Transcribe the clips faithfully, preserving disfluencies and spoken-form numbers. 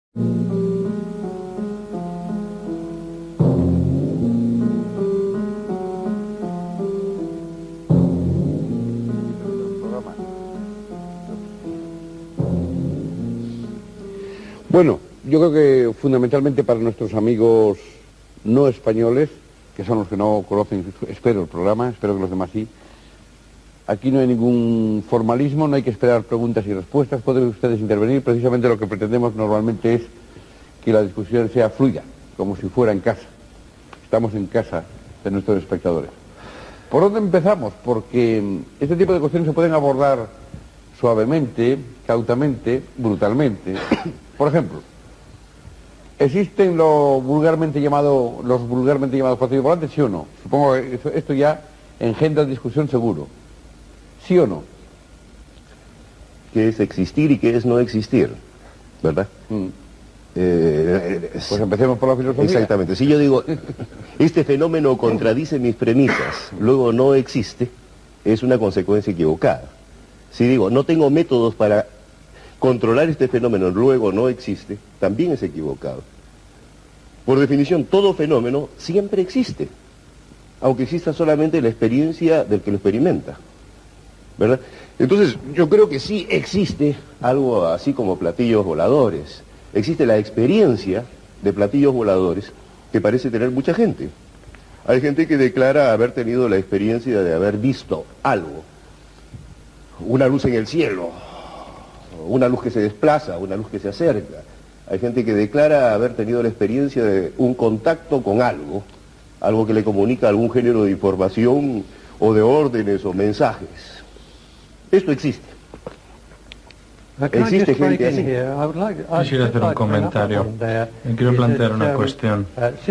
Bueno, yo creo que fundamentalmente para nuestros amigos no españoles, que son los que no conocen, espero el programa, espero que los demás sí, aquí no hay ningún formalismo, no hay que esperar preguntas y respuestas, pueden ustedes intervenir, precisamente lo que pretendemos normalmente es que la discusión sea fluida, como si fuera en casa. Estamos en casa de nuestros espectadores. ¿Por dónde empezamos? Porque este tipo de cuestiones se pueden abordar suavemente, cautamente, brutalmente. Por ejemplo, ¿existen lo vulgarmente llamado, los vulgarmente llamados platillos volantes, sí o no? Supongo que esto, esto ya engendra discusión seguro. ¿Sí o no? ¿Qué es existir y qué es no existir? ¿Verdad? Mm. Eh, pues empecemos por la filosofía. Exactamente. Si yo digo, este fenómeno contradice mis premisas, luego no existe, es una consecuencia equivocada. Si digo, no tengo métodos para controlar este fenómeno, luego no existe, también es equivocado. Por definición, todo fenómeno siempre existe, aunque exista solamente la experiencia del que lo experimenta, ¿verdad? Entonces, yo creo que sí existe algo así como platillos voladores. Existe la experiencia de platillos voladores que parece tener mucha gente. Hay gente que declara haber tenido la experiencia de haber visto algo, una luz en el cielo, una luz que se desplaza, una luz que se acerca. Hay gente que declara haber tenido la experiencia de un contacto con algo, algo que le comunica algún género de información o de órdenes o mensajes. Esto existe. Existe gente así. Quisiera hacer un comentario. Quiero plantear una cuestión.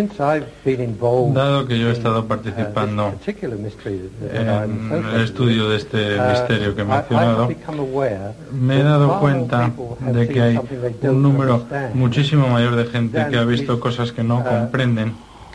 Dado que yo he estado participando en el estudio de este misterio que he mencionado, me he dado cuenta de que hay un número muchísimo mayor de gente que ha visto cosas que no comprenden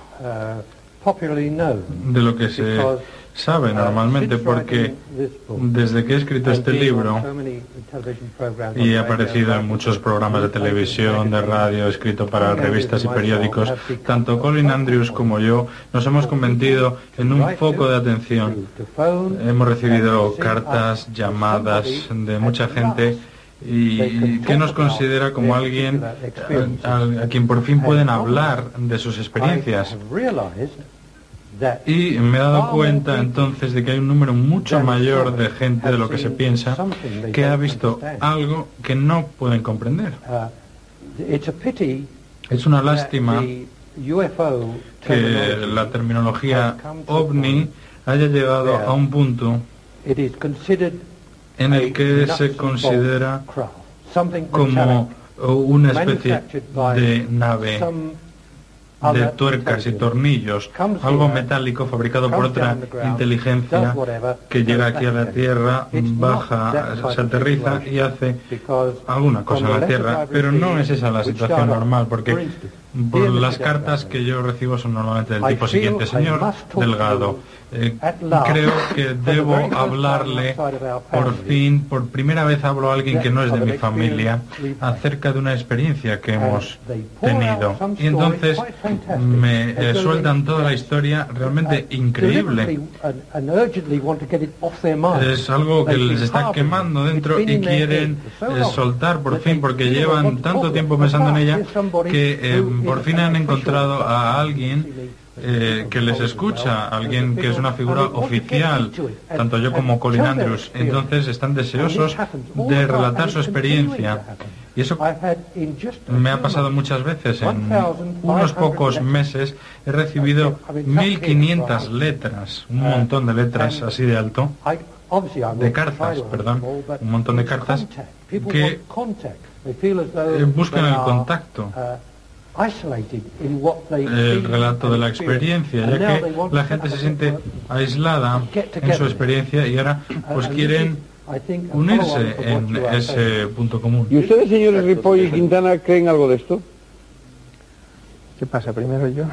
de lo que se sabe normalmente, porque desde que he escrito este libro y he aparecido en muchos programas de televisión, de radio, escrito para revistas y periódicos, tanto Colin Andrews como yo nos hemos convertido en un foco de atención. Hemos recibido cartas, llamadas de mucha gente y que nos considera como alguien a, a quien por fin pueden hablar de sus experiencias. Y me he dado cuenta entonces de que hay un número mucho mayor de gente de lo que se piensa que ha visto algo que no pueden comprender. Es una lástima que la terminología ovni haya llegado a un punto en el que se considera como una especie de nave de tuercas y tornillos, algo metálico fabricado por otra inteligencia que llega aquí a la Tierra, baja, se aterriza y hace alguna cosa en la Tierra, pero no es esa la situación normal, porque por las cartas que yo recibo son normalmente del tipo siguiente: señor Delgado, eh, creo que debo hablarle, por fin, por primera vez hablo a alguien que no es de mi familia, acerca de una experiencia que hemos tenido. Y entonces me eh, sueltan toda la historia realmente increíble. Es algo que les está quemando dentro y quieren eh, soltar por fin, porque llevan tanto tiempo pensando en ella que eh, por fin han encontrado a alguien Eh, que les escucha, alguien que es una figura oficial, tanto yo como Colin Andrews. Entonces están deseosos de relatar su experiencia, y eso me ha pasado muchas veces. En unos pocos meses he recibido mil quinientas letras, un montón de letras así de alto, de cartas, perdón, un montón de cartas que eh, buscan el contacto, el relato de la experiencia, ya que la gente se siente aislada en su experiencia y ahora pues quieren unirse en ese punto común. ¿Y ustedes, señores Ripoll y Quintana, creen algo de esto? ¿Qué pasa? Primero yo.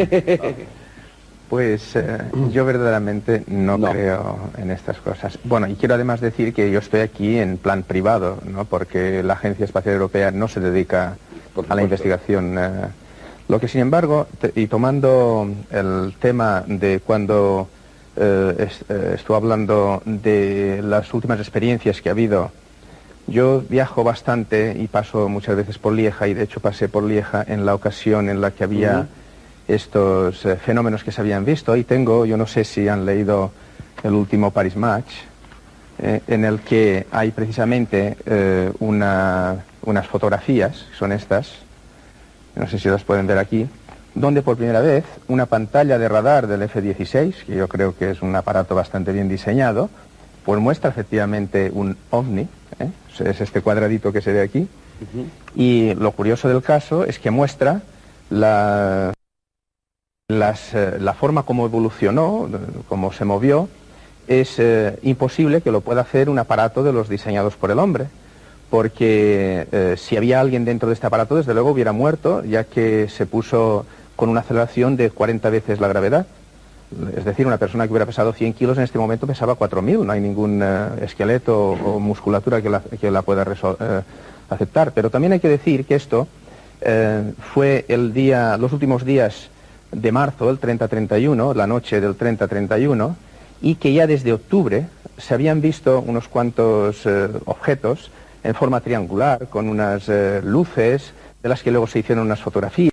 Pues eh, yo verdaderamente no, no creo en estas cosas. Bueno, y quiero además decir que yo estoy aquí en plan privado, ¿no? Porque la Agencia Espacial Europea no se dedica a la investigación. Eh, lo que sin embargo, te, y tomando el tema de cuando eh, es, eh, estuve hablando de las últimas experiencias que ha habido, yo viajo bastante y paso muchas veces por Lieja, y de hecho pasé por Lieja en la ocasión en la que había uh-huh. estos eh, fenómenos que se habían visto, y tengo, yo no sé si han leído el último Paris Match, eh, en el que hay precisamente eh, una, unas fotografías, son estas, no sé si las pueden ver aquí, donde por primera vez una pantalla de radar del F dieciséis, que yo creo que es un aparato bastante bien diseñado, pues muestra efectivamente un ovni, ¿eh? Es este cuadradito que se ve aquí, uh-huh. y lo curioso del caso es que muestra la, las, eh, la forma como evolucionó, cómo se movió. Es eh, imposible que lo pueda hacer un aparato de los diseñados por el hombre, porque eh, si había alguien dentro de este aparato, desde luego hubiera muerto, ya que se puso con una aceleración de cuarenta veces la gravedad. Es decir, una persona que hubiera pesado cien kilos en este momento pesaba cuatro mil, no hay ningún eh, esqueleto o musculatura que la, que la pueda eh, aceptar. Pero también hay que decir que esto eh, fue el día, los últimos días de marzo, el treinta treinta y uno, la noche del treinta treinta y uno, y que ya desde octubre se habían visto unos cuantos eh, objetos en forma triangular, con unas eh, luces, de las que luego se hicieron unas fotografías,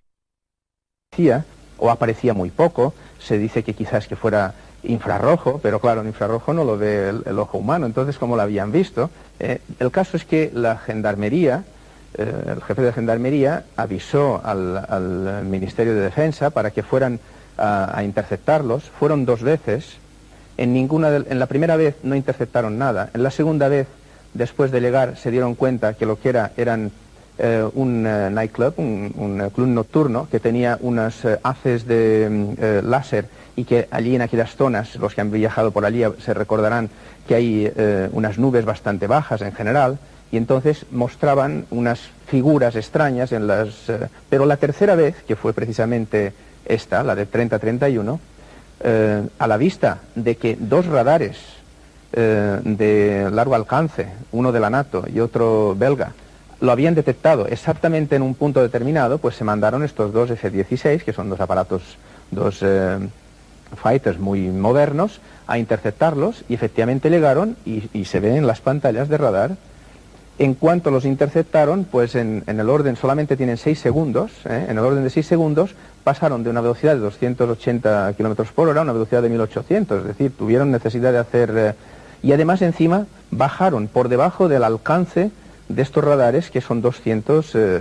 o aparecía muy poco. Se dice que quizás que fuera infrarrojo, pero claro, el infrarrojo no lo ve el, el ojo humano, entonces ¿cómo lo habían visto? Eh, el caso es que la gendarmería, eh, el jefe de gendarmería avisó al, al Ministerio de Defensa para que fueran a, a interceptarlos. Fueron dos veces, en, ninguna de, en la primera vez no interceptaron nada, en la segunda vez, después de llegar, se dieron cuenta que lo que era eran eh, un uh, nightclub, un, un uh, club nocturno que tenía unas uh, haces de uh, láser, y que allí en aquellas zonas, los que han viajado por allí se recordarán que hay uh, unas nubes bastante bajas en general, y entonces mostraban unas figuras extrañas en las... Uh, pero la tercera vez, que fue precisamente esta, la de treinta treinta y uno, uh, a la vista de que dos radares uh, de largo alcance, uno de la NATO y otro belga, lo habían detectado exactamente en un punto determinado, pues se mandaron estos dos F dieciséis, que son dos aparatos, dos eh, fighters muy modernos, a interceptarlos, y efectivamente llegaron y, y se ven en las pantallas de radar. En cuanto los interceptaron, pues en, en el orden, solamente tienen seis segundos, ¿eh? en el orden de seis segundos, pasaron de una velocidad de doscientos ochenta kilómetros por hora a una velocidad de mil ochocientos, es decir, tuvieron necesidad de hacer... Eh, y además encima bajaron por debajo del alcance de estos radares, que son doscientos eh,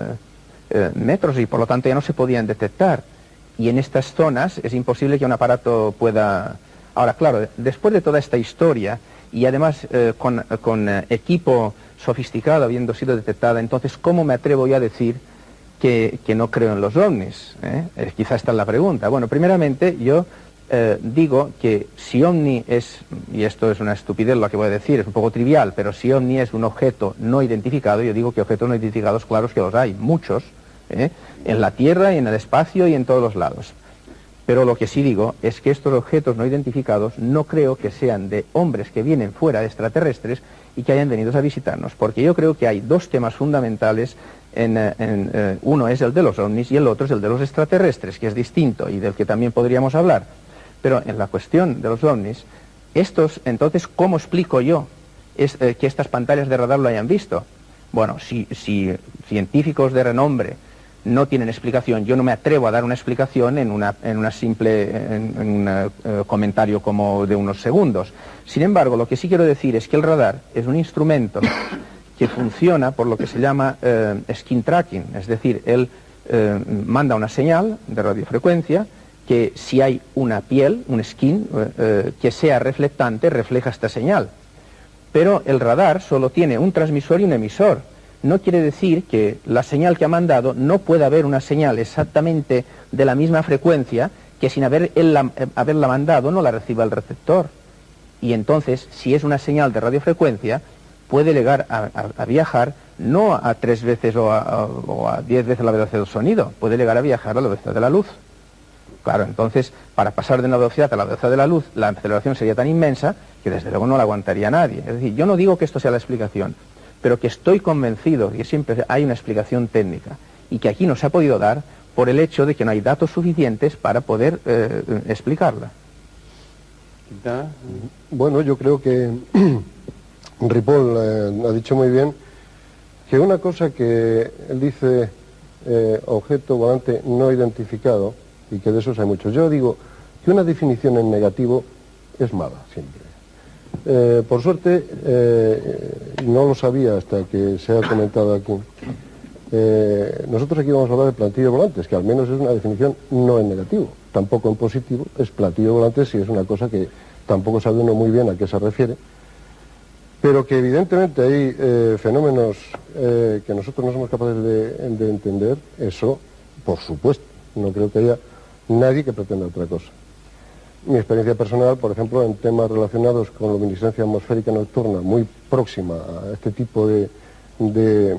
eh, metros, y por lo tanto ya no se podían detectar. Y en estas zonas es imposible que un aparato pueda... Ahora, claro, después de toda esta historia, y además eh, con, con eh, equipo sofisticado habiendo sido detectada, entonces, ¿cómo me atrevo yo a decir que, que no creo en los ovnis? ¿Eh? Eh, quizá esta es la pregunta. Bueno, primeramente, yo... Eh, digo que si ovni es, y esto es una estupidez lo que voy a decir, es un poco trivial, pero si ovni es un objeto no identificado, yo digo que objetos no identificados, claros que los hay, muchos, ¿eh? en la Tierra y en el espacio y en todos los lados. Pero lo que sí digo es que estos objetos no identificados no creo que sean de hombres que vienen fuera de extraterrestres y que hayan venido a visitarnos, porque yo creo que hay dos temas fundamentales. En, en, eh, uno es el de los ovnis y el otro es el de los extraterrestres, que es distinto y del que también podríamos hablar. Pero en la cuestión de los ovnis, estos, entonces, ¿cómo explico yo es, eh, que estas pantallas de radar lo hayan visto? Bueno, si, si científicos de renombre no tienen explicación, yo no me atrevo a dar una explicación en una, en una simple en, en un eh, comentario como de unos segundos. Sin embargo, lo que sí quiero decir es que el radar es un instrumento que funciona por lo que se llama eh, skin tracking, es decir, él eh, manda una señal de radiofrecuencia que si hay una piel, un skin, eh, que sea reflectante, refleja esta señal. Pero el radar solo tiene un transmisor y un emisor. No quiere decir que la señal que ha mandado no pueda haber una señal exactamente de la misma frecuencia que sin haber él la, eh, haberla mandado no la reciba el receptor. Y entonces, si es una señal de radiofrecuencia, puede llegar a, a, a viajar no a tres veces o a, a, o a diez veces la velocidad del sonido, puede llegar a viajar a la velocidad de la luz. Claro, entonces, para pasar de una velocidad a la velocidad de la luz, la aceleración sería tan inmensa que desde luego no la aguantaría nadie. Es decir, yo no digo que esto sea la explicación, pero que estoy convencido de que siempre hay una explicación técnica. y que aquí no se ha podido dar por el hecho de que no hay datos suficientes para poder eh, explicarla. Bueno, yo creo que Ripoll eh, ha dicho muy bien que una cosa que él dice eh, objeto volante no identificado, y que de esos hay muchos. Yo digo que una definición en negativo es mala siempre. Eh, por suerte, eh, no lo sabía hasta que se ha comentado aquí. Eh, nosotros aquí vamos a hablar de platillos volantes, que al menos es una definición no en negativo, tampoco en positivo, es platillo volante si es una cosa que tampoco sabe uno muy bien a qué se refiere, pero que evidentemente hay eh, fenómenos eh, que nosotros no somos capaces de, de entender, eso por supuesto, no creo que haya nadie que pretenda otra cosa. Mi experiencia personal, por ejemplo, en temas relacionados con luminiscencia atmosférica nocturna, muy próxima a este tipo de, de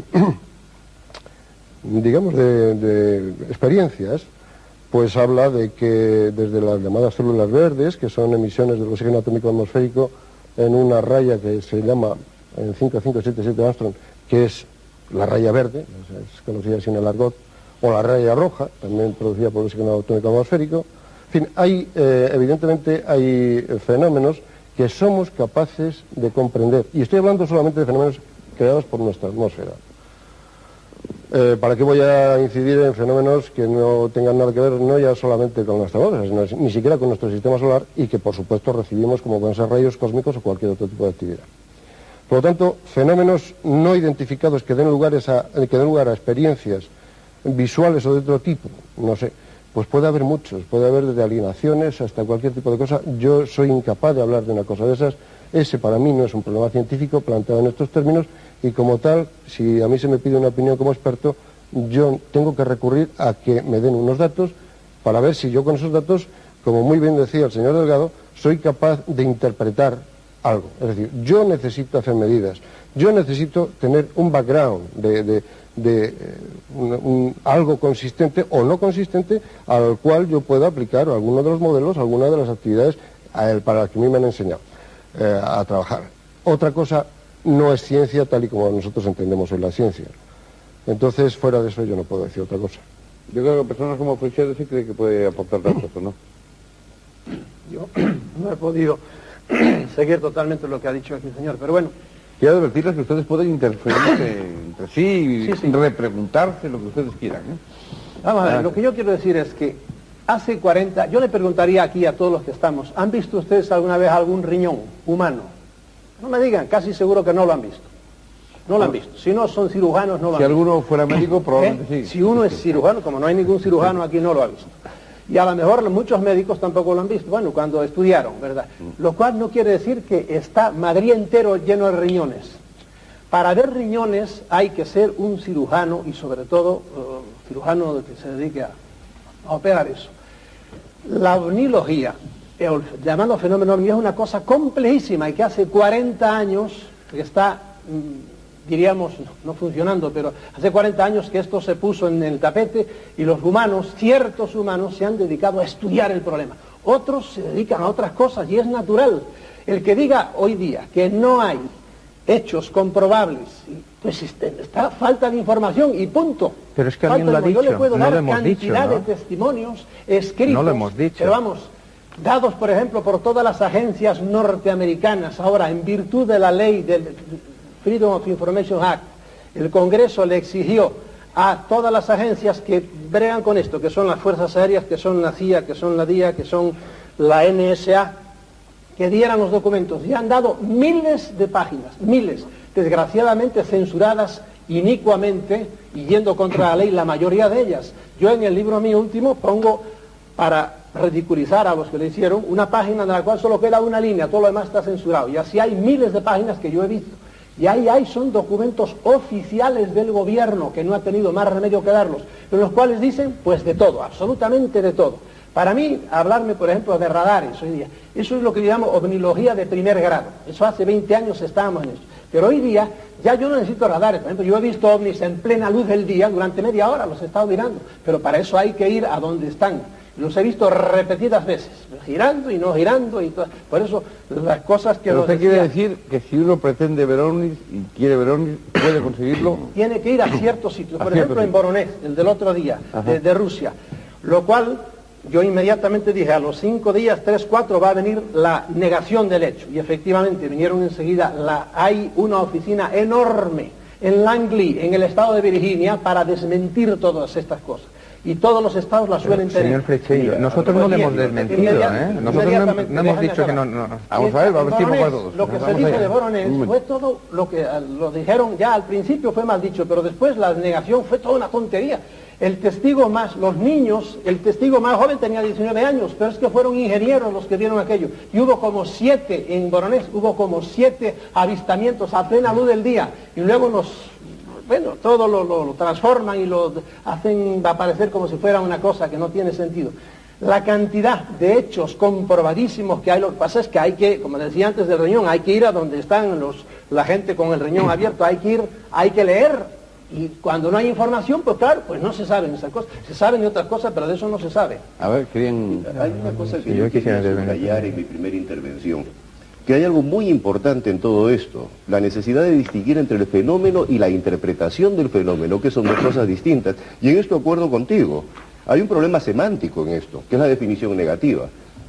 digamos, de, de experiencias, pues habla de que desde las llamadas células verdes, que son emisiones del oxígeno atómico atmosférico en una raya que se llama en cinco mil quinientos setenta y siete Armstrong, que es la raya verde, es conocida así en el argot, o la raya roja, también producida por el oxígeno atómico atmosférico. En fin, hay, eh, evidentemente hay fenómenos que somos capaces de comprender, y estoy hablando solamente de fenómenos creados por nuestra atmósfera. Eh, ¿Para qué voy a incidir en fenómenos que no tengan nada que ver no ya solamente con nuestra atmósfera, sino ni siquiera con nuestro sistema solar, y que por supuesto recibimos como pueden ser rayos cósmicos o cualquier otro tipo de actividad? Por lo tanto, fenómenos no identificados que den, lugares a, que den lugar a experiencias visuales o de otro tipo, no sé, pues puede haber muchos, puede haber desde alienaciones hasta cualquier tipo de cosa. Yo soy incapaz de hablar de una cosa de esas. Ese para mí no es un problema científico planteado en estos términos, y como tal, si a mí se me pide una opinión como experto, yo tengo que recurrir a que me den unos datos para ver si yo con esos datos, como muy bien decía el señor Delgado, soy capaz de interpretar algo. Es decir, yo necesito hacer medidas, yo necesito tener un background de, de, de eh, un, un, algo consistente o no consistente al cual yo pueda aplicar alguno de los modelos, alguna de las actividades a él, para las que a mí me han enseñado eh, a trabajar. Otra cosa no es ciencia tal y como nosotros entendemos en la ciencia. Entonces, fuera de eso yo no puedo decir otra cosa. Yo creo que personas como Freixedo sí cree que puede aportar datos, ¿o no? Yo no he podido seguir totalmente lo que ha dicho aquí el señor, pero bueno. Quiero advertirles que ustedes pueden interferirse entre sí y sí, sí. repreguntarse lo que ustedes quieran, ¿eh? Vamos a ver, ah, lo que yo quiero decir es que hace cuarenta, yo le preguntaría aquí a todos los que estamos, ¿han visto ustedes alguna vez algún riñón humano? No me digan, casi seguro que no lo han visto. No lo han visto. Si no son cirujanos, no lo han visto. Si alguno fuera médico, probablemente ¿Eh? sí. Si uno es cirujano, como no hay ningún cirujano aquí, no lo ha visto. Y a lo mejor muchos médicos tampoco lo han visto, bueno, cuando estudiaron, ¿verdad? Lo cual no quiere decir que está Madrid entero lleno de riñones. Para ver riñones hay que ser un cirujano, y sobre todo uh, cirujano que se dedique a, a operar eso. La ovnilogía, el llamado fenómeno ovni, es una cosa complejísima y que hace cuarenta años que está, diríamos, no funcionando, pero hace cuarenta años que esto se puso en el tapete, y los humanos, ciertos humanos, se han dedicado a estudiar el problema. Otros se dedican a otras cosas, y es natural. El que diga hoy día que no hay hechos comprobables, pues está falta de información y punto. Pero es que alguien lo ha dicho, yo le puedo no dar lo hemos cantidad dicho, ¿no? de testimonios escritos, no lo hemos dicho. Pero vamos, dados por ejemplo por todas las agencias norteamericanas. Ahora, en virtud de la ley del Freedom of Information Act, el Congreso le exigió a todas las agencias que bregan con esto, que son las Fuerzas Aéreas, que son la C I A, que son la D I A, que son la N S A, que dieran los documentos, y han dado miles de páginas, miles, desgraciadamente censuradas inicuamente y yendo contra la ley la mayoría de ellas. Yo en el libro mío último pongo, para ridiculizar a los que le hicieron, una página en la cual solo queda una línea, todo lo demás está censurado, y así hay miles de páginas que yo he visto, y ahí hay, son documentos oficiales del gobierno, que no ha tenido más remedio que darlos, en los cuales dicen pues de todo, absolutamente de todo. Para mí, hablarme, por ejemplo, de radares hoy día, eso es lo que llamo ovnilogía de primer grado. Eso hace veinte años estábamos en eso. Pero hoy día ya yo no necesito radares. Por ejemplo, yo he visto ovnis en plena luz del día durante media hora, los he estado mirando. Pero para eso hay que ir a donde están. Los he visto repetidas veces, girando y no girando, y todo. Por eso las cosas que... Pero usted decía, quiere decir que si uno pretende ver ovnis y quiere ver ovnis, puede conseguirlo. Tiene que ir a ciertos sitios, A por ciertos ejemplo en sitios. Voronezh, el del otro día, de, de Rusia, lo cual yo inmediatamente dije, a los cinco días, tres, cuatro, va a venir la negación del hecho, y efectivamente vinieron enseguida. La, hay una oficina enorme en Langley, en el estado de Virginia, para desmentir todas estas cosas. Y todos los estados la suelen tener. Señor Flecheiro, nosotros no le hemos desmentido, ¿eh? Nosotros no, no hemos dicho que no, no... Vamos a ver, vamos a ver si me acuerdo. Lo que se Vamos dijo allá. de Voronezh fue todo lo que lo dijeron ya al principio, fue mal dicho, pero después la negación fue toda una tontería. El testigo más, los niños, el testigo más joven tenía diecinueve años, pero es que fueron ingenieros los que vieron aquello. Y hubo como siete, en Voronezh, hubo como siete avistamientos a plena luz del día. Y luego nos, bueno, todo lo, lo, lo transforman y lo hacen aparecer como si fuera una cosa que no tiene sentido. La cantidad de hechos comprobadísimos que hay, lo que pasa es que hay que, como decía antes del riñón, hay que ir a donde están los, la gente con el riñón abierto, hay que ir, hay que leer. Y cuando no hay información, pues claro, pues no se saben esas cosas. Se saben de otras cosas, pero de eso no se sabe. A ver, querían... Hay una cosa que Sí, yo yo quisiera quisiera subrayar en mi primera intervención, que hay algo muy importante en todo esto, la necesidad de distinguir entre el fenómeno y la interpretación del fenómeno, que son dos cosas distintas, y en esto acuerdo contigo. Hay un problema semántico en esto, que es la definición negativa.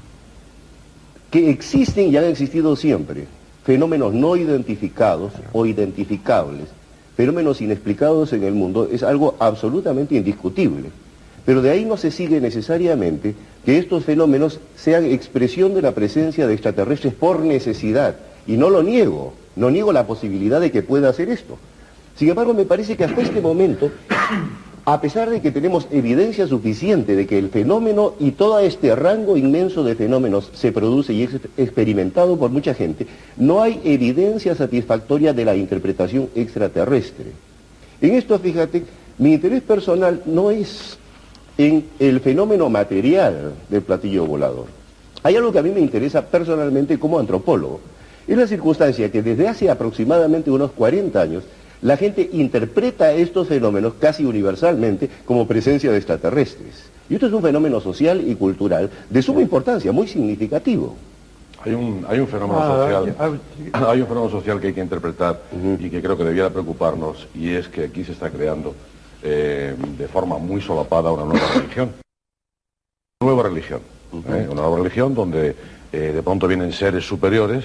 Que existen y han existido siempre fenómenos no identificados o identificables, fenómenos inexplicados en el mundo, es algo absolutamente indiscutible. Pero de ahí no se sigue necesariamente que estos fenómenos sean expresión de la presencia de extraterrestres por necesidad. Y no lo niego, no niego la posibilidad de que pueda hacer esto. Sin embargo, me parece que hasta este momento, a pesar de que tenemos evidencia suficiente de que el fenómeno y todo este rango inmenso de fenómenos se produce y es experimentado por mucha gente, no hay evidencia satisfactoria de la interpretación extraterrestre. En esto, fíjate, mi interés personal no es en el fenómeno material del platillo volador. Hay algo que a mí me interesa personalmente como antropólogo. Es la circunstancia que desde hace aproximadamente unos cuarenta años, la gente interpreta estos fenómenos casi universalmente como presencia de extraterrestres. Y esto es un fenómeno social y cultural de suma importancia, muy significativo. Hay un, hay un fenómeno social, hay un fenómeno social que hay que interpretar y que creo que debiera preocuparnos, y es que aquí se está creando eh, de forma muy solapada una nueva religión. Una nueva religión, ¿eh? Una nueva religión donde eh, de pronto vienen seres superiores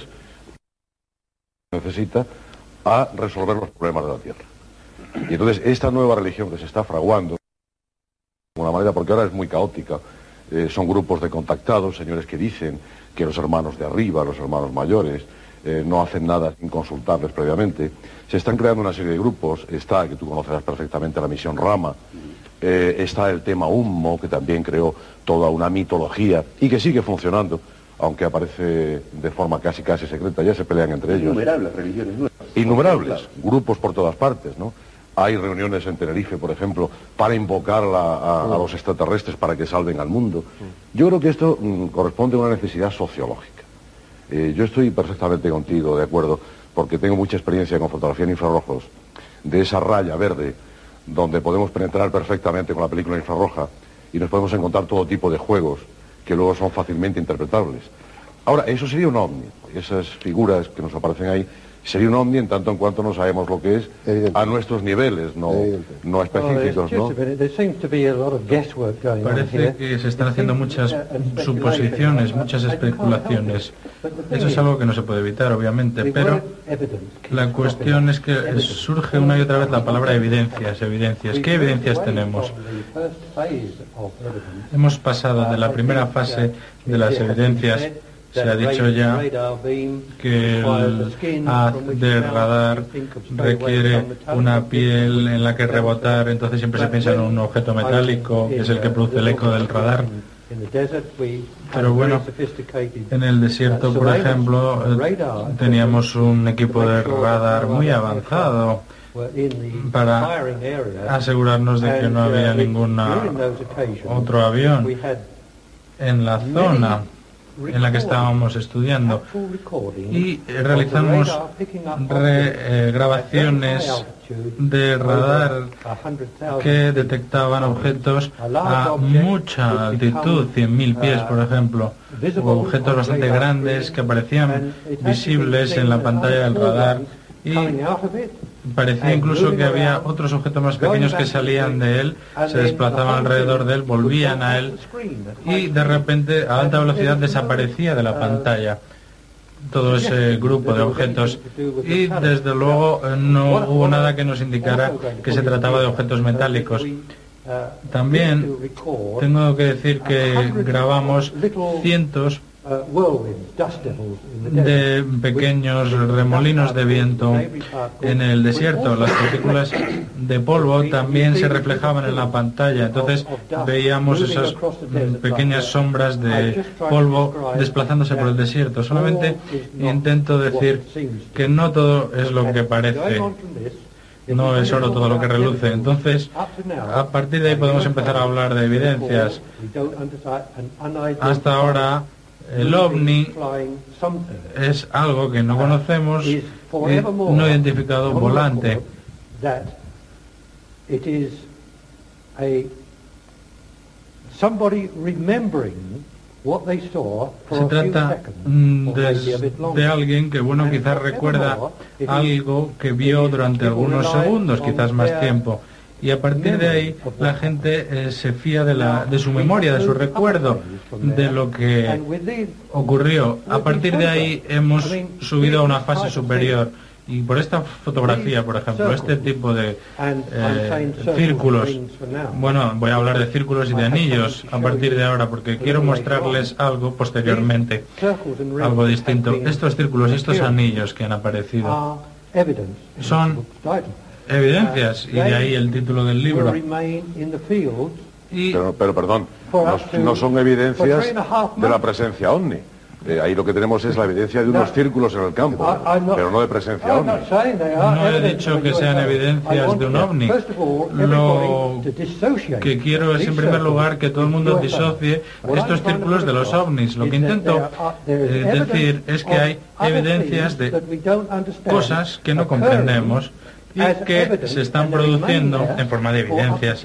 que necesita a resolver los problemas de la Tierra. Y entonces esta nueva religión que se está fraguando, de alguna manera, porque ahora es muy caótica, eh, son grupos de contactados, señores que dicen que los hermanos de arriba, los hermanos mayores, eh, no hacen nada sin consultarles previamente. Se están creando una serie de grupos, está, que tú conocerás perfectamente, la misión Rama, eh, está el tema Hummo, que también creó toda una mitología y que sigue funcionando, aunque aparece de forma casi casi secreta, ya se pelean entre ellos. Innumerables religiones nuevas. Innumerables, grupos por todas partes, ¿no? Hay reuniones en Tenerife, por ejemplo, para invocar la, a, a los extraterrestres para que salven al mundo. Yo creo que esto mm, corresponde a una necesidad sociológica. Eh, yo estoy perfectamente contigo, de acuerdo, porque tengo mucha experiencia con fotografía en infrarrojos, de esa raya verde, donde podemos penetrar perfectamente con la película infrarroja y nos podemos encontrar todo tipo de juegos que luego son fácilmente interpretables. Ahora, eso sería un ovni. Esas figuras que nos aparecen ahí, sería un ovni en tanto en cuanto no sabemos lo que es a nuestros niveles, no, no específicos, ¿no? Parece que se están haciendo muchas suposiciones, muchas especulaciones. Eso es algo que no se puede evitar, obviamente, pero la cuestión es que surge una y otra vez la palabra evidencias, evidencias. ¿Qué evidencias tenemos? Hemos pasado de la primera fase de las evidencias. Se ha dicho ya que el haz de radar requiere una piel en la que rebotar, entonces siempre se piensa en un objeto metálico, que es el que produce el eco del radar. Pero bueno, en el desierto, por ejemplo, teníamos un equipo de radar muy avanzado para asegurarnos de que no había ningún otro avión en la zona. en la que estábamos estudiando y realizamos re, eh, grabaciones de radar que detectaban objetos a mucha altitud, cien mil pies por ejemplo, o objetos bastante grandes que aparecían visibles en la pantalla del radar, y parecía incluso que había otros objetos más pequeños que salían de él, se desplazaban alrededor de él, volvían a él y de repente a alta velocidad desaparecía de la pantalla todo ese grupo de objetos, y desde luego no hubo nada que nos indicara que se trataba de objetos metálicos. También tengo que decir que grabamos cientos de pequeños remolinos de viento en el desierto. Las partículas de polvo también se reflejaban en la pantalla, entonces veíamos esas pequeñas sombras de polvo desplazándose por el desierto. Solamente intento decir que no todo es lo que parece, no es oro todo lo que reluce. Entonces, a partir de ahí podemos empezar a hablar de evidencias. Hasta ahora el ovni es algo que no conocemos y no identificado volante. Se trata de, de alguien que, bueno, quizás recuerda algo que vio durante algunos segundos, quizás más tiempo. Y a partir de ahí la gente eh, se fía de, la, de su memoria, de su recuerdo, de lo que ocurrió. A partir de ahí hemos subido a una fase superior. Y por esta fotografía, por ejemplo, este tipo de eh, círculos, bueno, voy a hablar de círculos y de anillos a partir de ahora, porque quiero mostrarles algo posteriormente, algo distinto. Estos círculos y estos anillos que han aparecido son evidencias, y de ahí el título del libro. Y pero, pero perdón, no, no son evidencias de la presencia ovni. Eh, ahí lo que tenemos es la evidencia de unos círculos en el campo, pero no de presencia ovni. No he dicho que sean evidencias de un ovni. Lo que quiero es, en primer lugar, que todo el mundo disocie estos círculos de los ovnis. Lo que intento eh, decir es que hay evidencias de cosas que no comprendemos y que se están produciendo en forma de evidencias.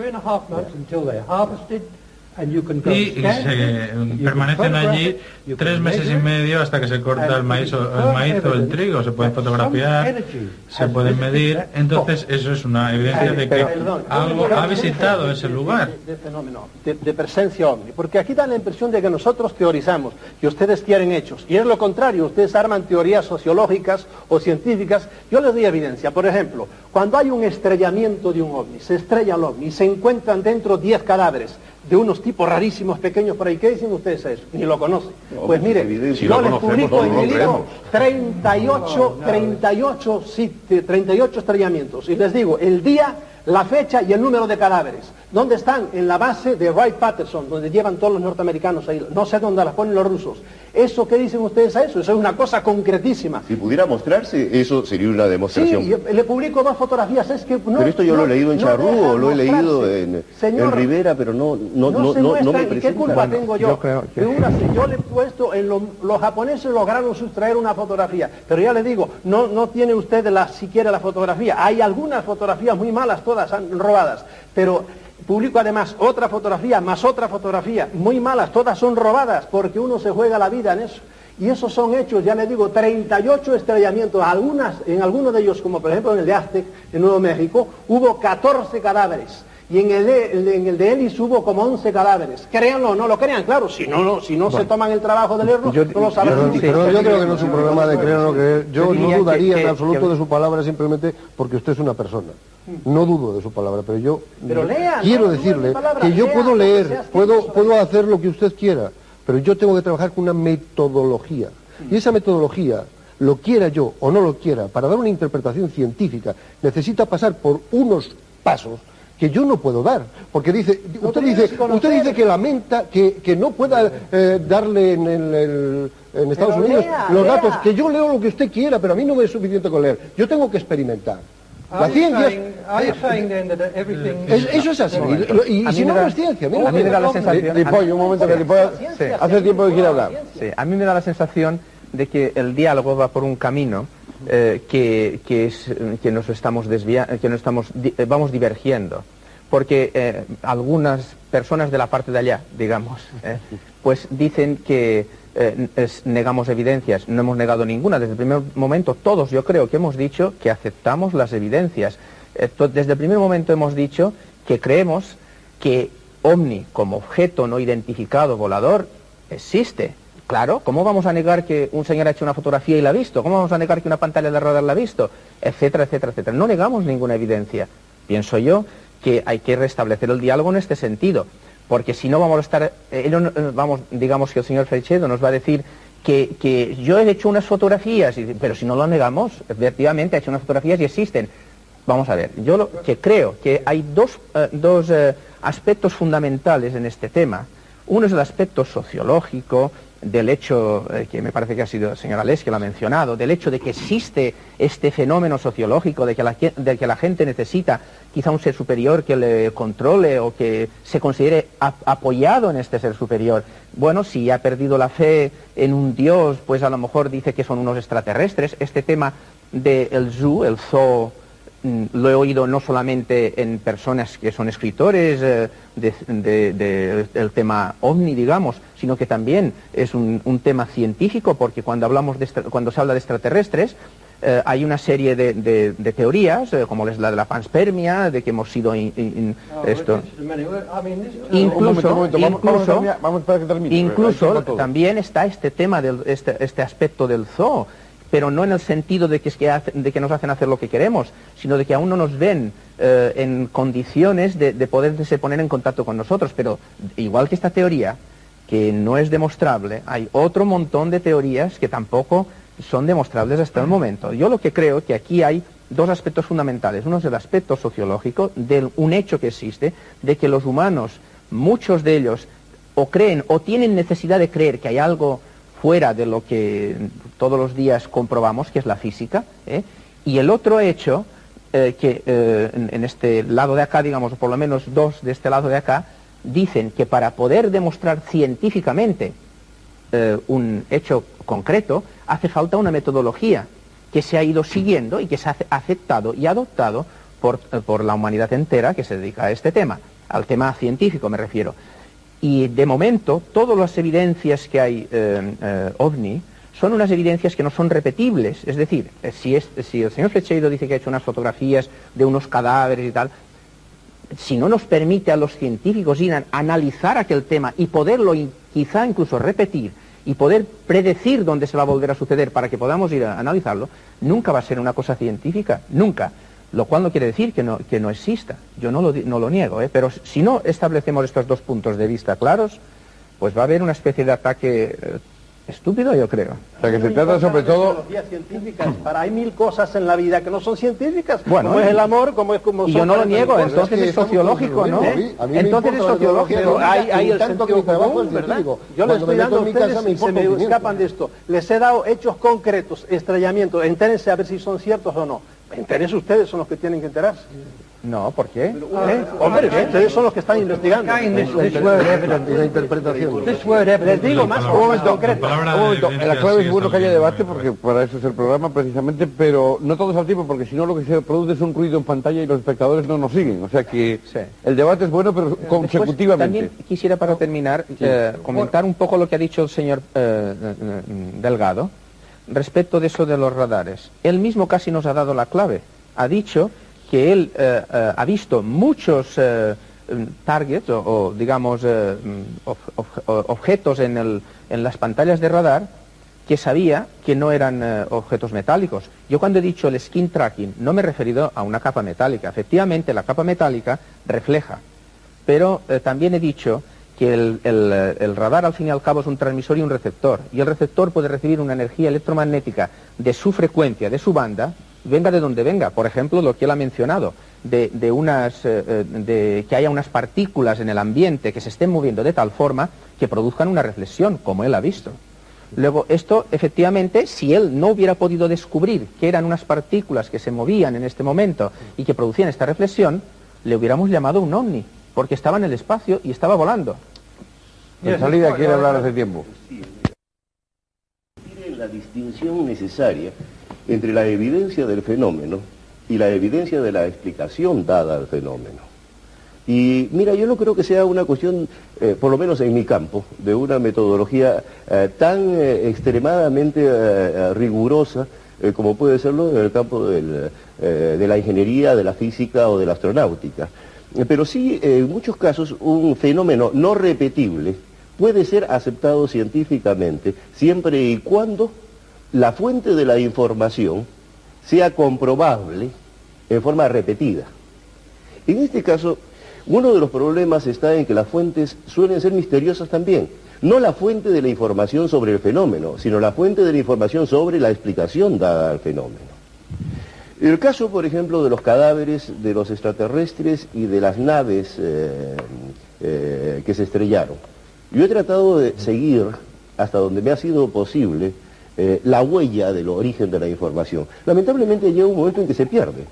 Y se permanecen allí tres meses y medio hasta que se corta el maíz, o, el maíz o el trigo. Se pueden fotografiar, se pueden medir. Entonces eso es una evidencia de que algo ha visitado ese lugar. De fenómeno, de, de presencia ovni. Porque aquí da la impresión de que nosotros teorizamos y ustedes quieren hechos. Y es lo contrario, ustedes arman teorías sociológicas o científicas. Yo les doy evidencia. Por ejemplo, cuando hay un estrellamiento de un ovni, se estrella el ovni y se encuentran dentro diez cadáveres de unos tipos rarísimos pequeños por ahí. ¿Qué dicen ustedes eso? Ni lo conocen. No, pues mire, si yo lo les publico en mi libro treinta y ocho, treinta y ocho, sí, treinta y ocho estrellamientos. Y les digo el día, la fecha y el número de cadáveres. ¿Dónde están? En la base de Wright-Patterson, donde llevan todos los norteamericanos ahí. No sé dónde las ponen los rusos. ¿Eso qué dicen ustedes a eso? Eso es una cosa concretísima. Si pudiera mostrarse, eso sería una demostración. Sí, yo le publico dos fotografías. Es que no, pero esto yo no, lo he leído en no Charrúa, o lo he leído en, Señor, en Rivera, pero no, no, no, no, se no, no me ¿Y presenta. qué culpa tengo yo? Yo creo que... Figúrase, yo le he puesto, en lo, los japoneses lograron sustraer una fotografía, pero ya le digo, no, no tiene usted la, siquiera la fotografía. Hay algunas fotografías muy malas, todas robadas, pero publico además otra fotografía, más otra fotografía, muy malas, todas son robadas, porque uno se juega la vida en eso. Y esos son hechos, ya le digo, treinta y ocho estrellamientos. Algunas, en algunos de ellos, como por ejemplo en el de Aztec, en Nuevo México, hubo catorce cadáveres. Y en el de, en el de Ellis hubo como once cadáveres. Créanlo o no lo crean, claro, si no, no, si no bueno, se toman el trabajo de leerlo, yo, no lo sabrán. Pero, pero yo creo que no es un problema de creer o no creer. Yo no dudaría en absoluto de su palabra simplemente porque usted es una persona. No dudo de su palabra, pero yo pero lea, quiero no, decirle no palabra, que yo lea, puedo leer, seas, puedo, puedo hacer lo que usted quiera, pero yo tengo que trabajar con una metodología. Y esa metodología, lo quiera yo o no lo quiera, para dar una interpretación científica, necesita pasar por unos pasos que yo no puedo dar, porque dice, no usted dice, usted dice que lamenta que, que no pueda eh, darle en, el, el, en Estados pero Unidos lea, los lea. datos, que yo leo lo que usted quiera, pero a mí no me es suficiente con leer, yo tengo que experimentar. La ciencia es... es eso es así. Y, y, y si no, no es ciencia. Mira, a mí me da la sensación... Ripoll, un momento, que Ripoll sí. hace tiempo que quiere hablar. Sí, a mí me da la sensación de que el diálogo va por un camino eh, que, que, es, que nos estamos desviando, que nos estamos, di, vamos divergiendo. Porque eh, algunas personas de la parte de allá, digamos, eh, pues dicen que eh, es, negamos evidencias. No hemos negado ninguna. Desde el primer momento, todos yo creo que hemos dicho que aceptamos las evidencias. Eh, desde el primer momento hemos dicho que creemos que OVNI, como objeto no identificado volador, existe. Claro, ¿cómo vamos a negar que un señor ha hecho una fotografía y la ha visto? ¿Cómo vamos a negar que una pantalla de radar la ha visto? Etcétera, etcétera, etcétera. No negamos ninguna evidencia. Pienso yo que hay que restablecer el diálogo en este sentido, porque si no vamos a estar, eh, eh, vamos, digamos que el señor Freixedo nos va a decir que, que yo he hecho unas fotografías, y, pero si no lo negamos, efectivamente ha hecho unas fotografías y existen. Vamos a ver, yo lo que creo que hay dos, eh, dos eh, aspectos fundamentales en este tema. Uno es el aspecto sociológico, del hecho, eh, que me parece que ha sido el señor Alés que lo ha mencionado, del hecho de que existe este fenómeno sociológico, de que, la, de que la gente necesita quizá un ser superior que le controle o que se considere ap apoyado en este ser superior. Bueno, si ha perdido la fe en un dios, pues a lo mejor dice que son unos extraterrestres. Este tema del zoo, el zoo, lo he oído no solamente en personas que son escritores eh, de, de, de, del tema OVNI, digamos, sino que también es un, un tema científico, porque cuando hablamos de cuando se habla de extraterrestres eh, hay una serie de, de, de teorías, eh, como es la de la panspermia, de que hemos sido in, in, esto. Incluso, incluso, incluso también está este tema del este, este aspecto del zoo, pero no en el sentido de que, es que, hace, de que nos hacen hacer lo que queremos, sino de que aún no nos ven eh, en condiciones de, de poderse poner en contacto con nosotros. Pero igual que esta teoría, que no es demostrable, hay otro montón de teorías que tampoco son demostrables hasta el momento. Yo lo que creo es que aquí hay dos aspectos fundamentales. Uno es el aspecto sociológico, de un hecho que existe, de que los humanos, muchos de ellos, o creen o tienen necesidad de creer que hay algo fuera de lo que todos los días comprobamos, que es la física, ¿eh? Y el otro hecho, eh, que eh, en, en este lado de acá, digamos, o por lo menos dos de este lado de acá, dicen que para poder demostrar científicamente eh, un hecho concreto, hace falta una metodología que se ha ido siguiendo y que se ha aceptado y adoptado por, eh, por la humanidad entera que se dedica a este tema, al tema científico me refiero. Y de momento, todas las evidencias que hay eh, eh, OVNI son unas evidencias que no son repetibles. Es decir, eh, si, es, si el señor Freixedo dice que ha hecho unas fotografías de unos cadáveres y tal, si no nos permite a los científicos ir a analizar aquel tema y poderlo in, quizá incluso repetir y poder predecir dónde se va a volver a suceder para que podamos ir a analizarlo, nunca va a ser una cosa científica, nunca. Lo cual no quiere decir que no, que no exista, yo no lo, no lo niego, ¿eh? Pero si no establecemos estos dos puntos de vista claros, pues va a haber una especie de ataque eh, estúpido, yo creo. O sea, que se trata sobre todo... científicas. Para hay mil cosas en la vida que no son científicas, bueno, como es el amor, como es como... Y yo no lo niego, entonces es sociológico, ¿no? ¿Eh? A mí entonces es sociológico, pero hay, hay el tanto sentido que mi trabajo común, es ¿verdad? científico. Yo les estoy dando a ustedes, casa, me se me un escapan de esto. Les he dado hechos concretos, estrellamientos, entérense a ver si son ciertos o no. Entérense ustedes, son los que tienen que enterarse. No, ¿por qué? ¿Eh? Hombre, ustedes son los que están investigando. La interpretación. Les digo más un momento, concreto. Un momento, en la clave es bueno que haya debate porque para eso es el programa precisamente, pero no todos al tiempo porque si no lo que se produce es un ruido en pantalla y los espectadores no nos siguen. O sea que sí. El debate es bueno pero consecutivamente. Después, también quisiera para terminar sí. eh, comentar un poco lo que ha dicho el señor eh, Delgado respecto de eso de los radares. Él mismo casi nos ha dado la clave. Ha dicho que él eh, eh, ha visto muchos eh, targets o, o digamos eh, ob, ob, objetos en, el, en las pantallas de radar que sabía que no eran eh, objetos metálicos. Yo cuando he dicho el skin tracking no me he referido a una capa metálica. Efectivamente la capa metálica refleja, pero eh, también he dicho que el, el, el radar al fin y al cabo es un transmisor y un receptor, y el receptor puede recibir una energía electromagnética de su frecuencia, de su banda, venga de donde venga. Por ejemplo, lo que él ha mencionado, de, de unas, eh, de que haya unas partículas en el ambiente que se estén moviendo de tal forma que produzcan una reflexión, como él ha visto. Luego, esto, efectivamente, si él no hubiera podido descubrir que eran unas partículas que se movían en este momento y que producían esta reflexión, le hubiéramos llamado un ovni, porque estaba en el espacio y estaba volando. En salida quiere hablar hace tiempo. Tiene la distinción necesaria entre la evidencia del fenómeno y la evidencia de la explicación dada al fenómeno. Y mira, yo no creo que sea una cuestión, eh, por lo menos en mi campo, de una metodología eh, tan eh, extremadamente eh, rigurosa eh, como puede serlo en el campo del, eh, de la ingeniería, de la física o de la astronáutica. Eh, pero sí, eh, en muchos casos, un fenómeno no repetible puede ser aceptado científicamente siempre y cuando la fuente de la información sea comprobable en forma repetida. En este caso, uno de los problemas está en que las fuentes suelen ser misteriosas también. No la fuente de la información sobre el fenómeno, sino la fuente de la información sobre la explicación dada al fenómeno. El caso, por ejemplo, de los cadáveres de los extraterrestres y de las naves eh, eh, que se estrellaron. Yo he tratado de seguir, hasta donde me ha sido posible, eh, la huella del origen de la información. Lamentablemente llega un momento en que se pierde.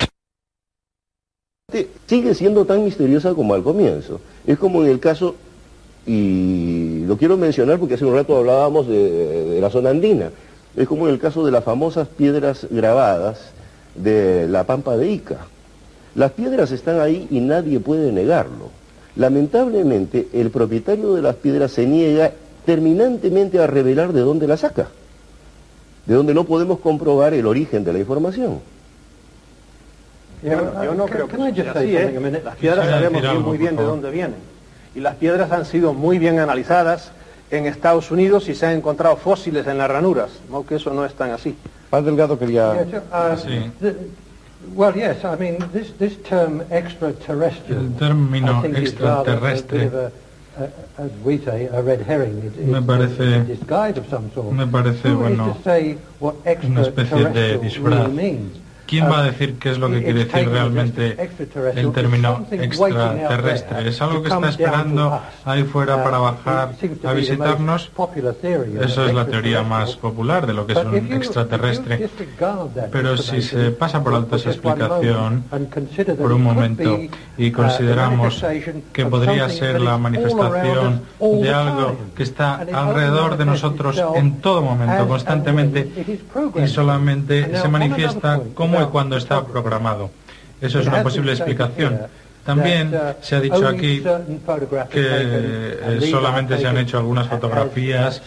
Sigue siendo tan misteriosa como al comienzo. Es como en el caso, y lo quiero mencionar porque hace un rato hablábamos de, de la zona andina, es como en el caso de las famosas piedras grabadas de la Pampa de Ica. Las piedras están ahí y nadie puede negarlo. Lamentablemente, el propietario de las piedras se niega terminantemente a revelar de dónde las saca, de dónde no podemos comprobar el origen de la información. Yo, yo no creo que sea así, ¿eh? Las piedras sabemos muy, muy bien de dónde vienen. Y las piedras han sido muy bien analizadas en Estados Unidos y se han encontrado fósiles en las ranuras, ¿no? Que eso no es tan así. Paz Delgado quería... Uh, sí. The, well, yes, I mean, this, this term extraterrestrial, el término extraterrestre me parece, me parece, bueno, una especie de disfraz. ¿Quién va a decir qué es lo que quiere decir realmente el término extraterrestre? ¿Es algo que está esperando ahí fuera para bajar a visitarnos? Eso es la teoría más popular de lo que es un extraterrestre. Pero si se pasa por alto esa explicación por un momento y consideramos que podría ser la manifestación de algo que está alrededor de nosotros en todo momento, constantemente, y solamente se manifiesta como y cuando está programado. Eso es una posible explicación. También se ha dicho aquí que eh, solamente se han hecho algunas fotografías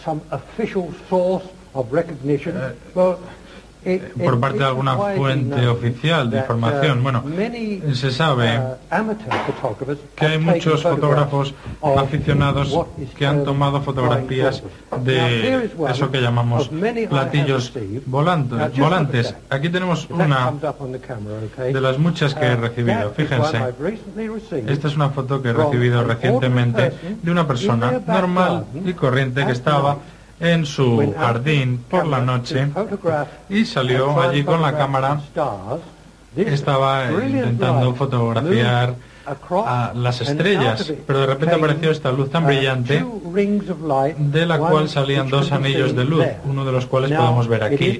eh, por parte de alguna fuente oficial de información. Bueno, se sabe que hay muchos fotógrafos aficionados que han tomado fotografías de eso que llamamos platillos volantes. volantes. Aquí tenemos una de las muchas que he recibido. Fíjense, esta es una foto que he recibido recientemente de una persona normal y corriente que estaba en su jardín por la noche y salió allí con la cámara. Estaba intentando fotografiar a las estrellas, pero de repente apareció esta luz tan brillante de la cual salían dos anillos de luz, uno de los cuales podemos ver aquí.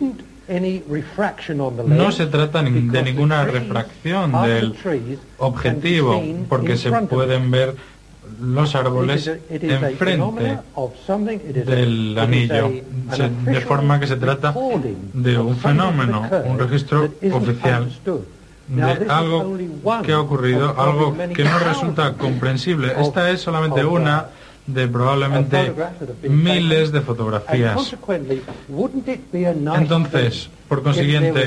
No se trata de ninguna refracción del objetivo, porque se pueden ver los árboles enfrente del anillo, de forma que se trata de un fenómeno, un registro oficial de algo que ha ocurrido, algo que no resulta comprensible. Esta es solamente una de probablemente miles de fotografías. Entonces, por consiguiente,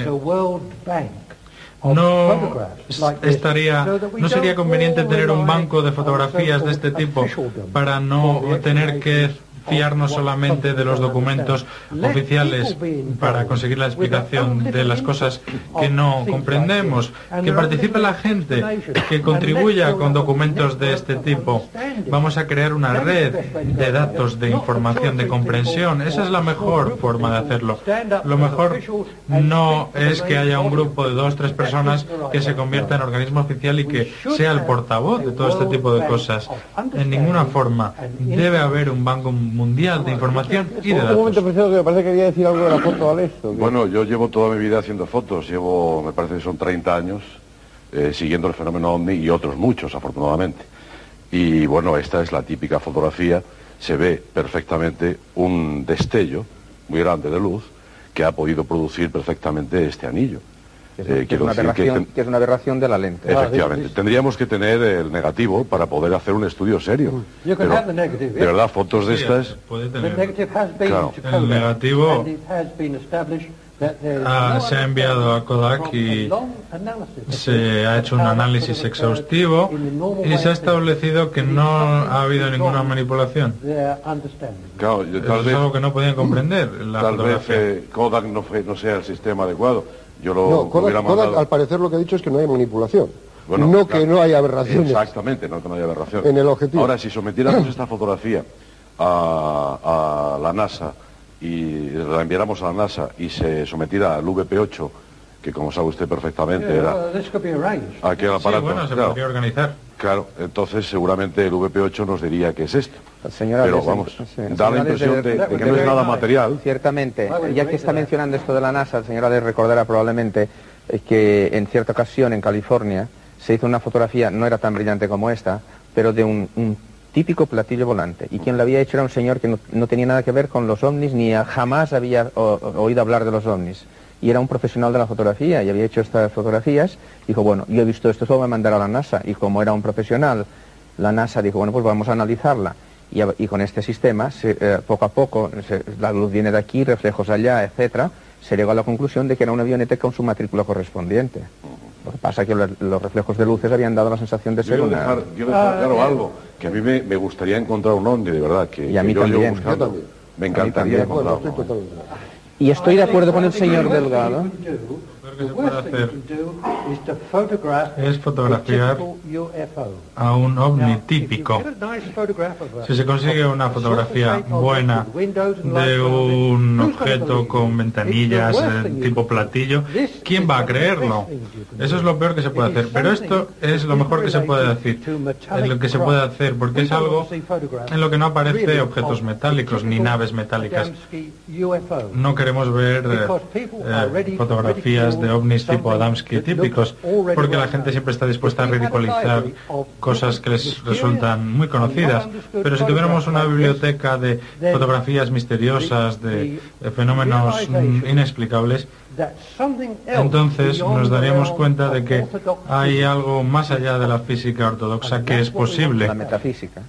no estaría, no sería conveniente tener un banco de fotografías de este tipo para no tener que fiarnos solamente de los documentos oficiales para conseguir la explicación de las cosas que no comprendemos. Que participe la gente, que contribuya con documentos de este tipo. Vamos a crear una red de datos de información, de comprensión. Esa es la mejor forma de hacerlo. Lo mejor no es que haya un grupo de dos, tres personas que se convierta en organismo oficial y que sea el portavoz de todo este tipo de cosas. En ninguna forma. Debe haber un banco mundial de información y de Un datos. momento, profesor, que me parece que quería decir algo de la foto, Alex. ¿o qué? Bueno, yo llevo toda mi vida haciendo fotos, llevo, me parece que son treinta años, eh, siguiendo el fenómeno OVNI y otros muchos, afortunadamente. Y bueno, esta es la típica fotografía, se ve perfectamente un destello muy grande de luz que ha podido producir perfectamente este anillo. Que es, Eh, que es quiero una decir que aberración, ten- que es una aberración de la lente. Efectivamente, tendríamos que tener el negativo para poder hacer un estudio serio. You can Pero, have the negative, de yeah. verdad, fotos de Sí, estas... puede The tener. negative has been Claro. to El Kodak, negativo, and it has been established that there is ah, no se ha other enviado a evidence Kodak from y a long analysis se ha hecho un of how análisis that could have exhaustivo occurred in the normal y way se ha of things. establecido que no ha habido ninguna manipulación. Their understanding. Claro, yo- Eso tal es vez, algo que no podían comprender la tal vez fotografía. eh, Kodak no, fue- no sea el sistema adecuado. Yo lo No, Kodak, hubiera Kodak, mandado... al parecer lo que ha dicho es que no hay manipulación. Bueno, no claro. que no hay aberraciones. Exactamente, no que no haya aberración. En el objetivo. Ahora, si sometiéramos esta fotografía a, a la NASA y la enviáramos a la NASA y se sometiera al V P ocho, que como sabe usted perfectamente Yeah, era well, this could be arranged. aquel Sí, aparato, bueno, se claro, podría organizar. claro, entonces seguramente el V P ocho nos diría que es esto. Señora Pero Alex, vamos, sí, da la señora impresión Alex, de, de- de que no es nada material. Ciertamente, ya que está mencionando esto de la NASA, el señor Alex recordará probablemente eh, que en cierta ocasión en California se hizo una fotografía, no era tan brillante como esta, pero de un, un típico platillo volante. Y quien lo había hecho era un señor que no, no tenía nada que ver con los ovnis, ni a- jamás había o- o- oído hablar de los ovnis. Y era un profesional de la fotografía y había hecho estas fotografías. Dijo, bueno, yo he visto esto, solo voy a mandar a la NASA. Y como era un profesional, la NASA dijo, bueno, pues vamos a analizarla. Y, a- y con este sistema, se- eh, poco a poco, se- la luz viene de aquí, reflejos allá, etcétera, se llegó a la conclusión de que era una avioneta con su matrícula correspondiente. Lo que pasa es que lo- los reflejos de luces habían dado la sensación de Yo ser quiero una... dejar, quiero dejar claro algo, que a mí me, me gustaría encontrar un ovni, de verdad, que, Y a que mí yo llevo también. buscando. Yo también. Me A mí encantaría también. Bueno, encontrar estoy uno. totalmente de acuerdo. Y estoy de acuerdo con el señor Delgado. Lo que se puede hacer es es fotografiar a un ovni típico. Si se consigue una fotografía buena de un objeto con ventanillas eh, tipo platillo, ¿quién va a creerlo? Eso es lo peor que se puede hacer. Pero esto es lo mejor que se puede decir, es lo que se puede hacer, porque es algo en lo que no aparece objetos metálicos ni naves metálicas. No queremos ver eh, eh, fotografías de ovnis tipo Adamski típicos, porque la gente siempre está dispuesta a ridiculizar cosas que les resultan muy conocidas. Pero si tuviéramos una biblioteca de fotografías misteriosas, de, de fenómenos mm, inexplicables, entonces nos daríamos cuenta de que hay algo más allá de la física ortodoxa que es posible. La metafísica.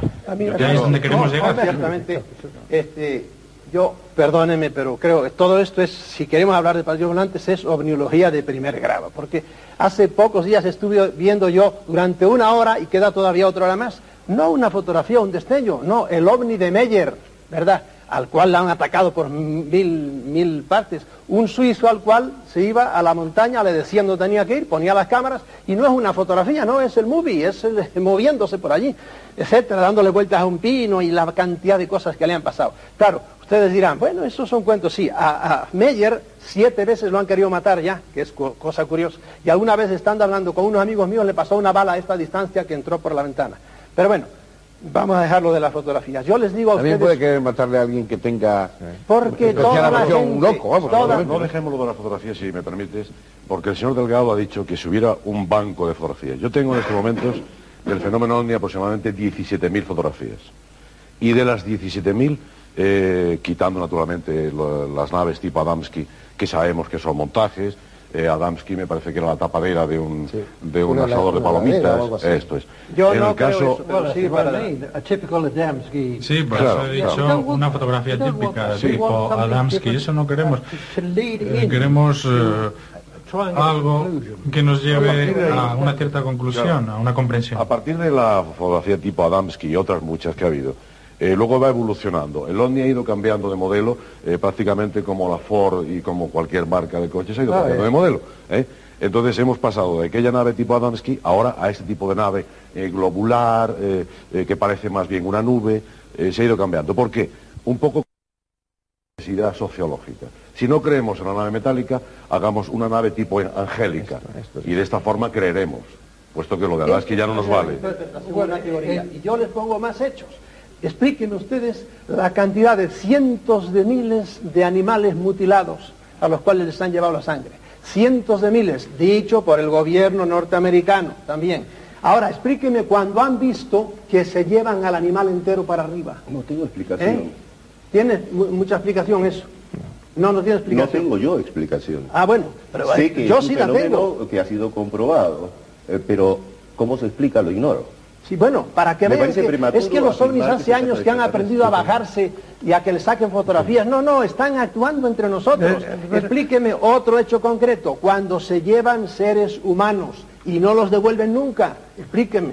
Y ahí es donde queremos llegar. Ciertamente, este, yo, perdónenme, pero creo que todo esto es, si queremos hablar de platillos volantes, es ovniología de primer grado, porque hace pocos días estuve viendo yo durante una hora, y queda todavía otra hora más, no una fotografía, un destello, no, el ovni de Meyer, ¿verdad?, al cual la han atacado por mil, mil partes, un suizo al cual se iba a la montaña, le decían dónde tenía que ir, ponía las cámaras, y no es una fotografía, no, es el movie, es el, moviéndose por allí, etcétera, dándole vueltas a un pino y la cantidad de cosas que le han pasado. Claro, ustedes dirán, bueno, esos son cuentos, sí, a, a Meyer siete veces lo han querido matar ya, que es co cosa curiosa, y alguna vez estando hablando con unos amigos míos le pasó una bala a esta distancia que entró por la ventana. Pero bueno, vamos a dejarlo de las fotografías. Yo les digo a También ustedes... puede querer matarle a alguien que tenga... Porque que sea toda la la versión gente... loco, vamos, toda- obviamente. No dejémoslo de la fotografía, si me permites, porque el señor Delgado ha dicho que si hubiera un banco de fotografías. Yo tengo en estos momentos del fenómeno OVNI aproximadamente diecisiete mil fotografías. Y de las diecisiete mil, eh, quitando naturalmente lo, las naves tipo Adamski, que sabemos que son montajes, eh, Adamski me parece que era la tapadera de un, Sí. de un Una asador de la- una ladera o palomitas, algo así. esto es. Yo en no el creo caso, eso, pero sí para... A typical Adamski. Sí, por Claro, eso he claro. dicho una fotografía típica, Sí. tipo Adamski, eso no queremos. To lead Eh, in queremos eh, to a algo conclusion. que nos lleve a una cierta conclusión, a una comprensión. a partir de la fotografía tipo Adamski y otras muchas que ha habido, eh, luego va evolucionando. El OVNI ha ido cambiando de modelo, eh, prácticamente como la Ford y como cualquier marca de coches ha ido Ah, cambiando eh. de modelo. ¿eh? Entonces hemos pasado de aquella nave tipo Adamski ahora a este tipo de nave eh, globular, eh, eh, que parece más bien una nube, eh, se ha ido cambiando. ¿Por qué? Un poco necesidad sociológica. Si no creemos en la nave metálica, hagamos una nave tipo angélica, Esto, esto es. y de esta forma creeremos, puesto que lo de Adamski ya no nos vale. Esa es una teoría. Y yo les pongo más hechos. Explíquenme ustedes la cantidad de cientos de miles de animales mutilados a los cuales les han llevado la sangre. Cientos de miles, dicho por el gobierno norteamericano también. Ahora, explíquenme cuando han visto que se llevan al animal entero para arriba. No tengo explicación. ¿Eh? ¿Tiene mucha explicación eso? No, no tiene explicación. No tengo yo explicación. Ah, bueno, pero sé que yo es un sí la tengo. que ha sido comprobado, eh, pero ¿cómo se explica? Lo ignoro. Sí, bueno, para que Me vean que es que los ovnis afirmar hace que años se que han aprendido a bajarse y a que le saquen fotografías. No, no, están actuando entre nosotros. Explíqueme otro hecho concreto. Cuando se llevan seres humanos y no los devuelven nunca, explíqueme.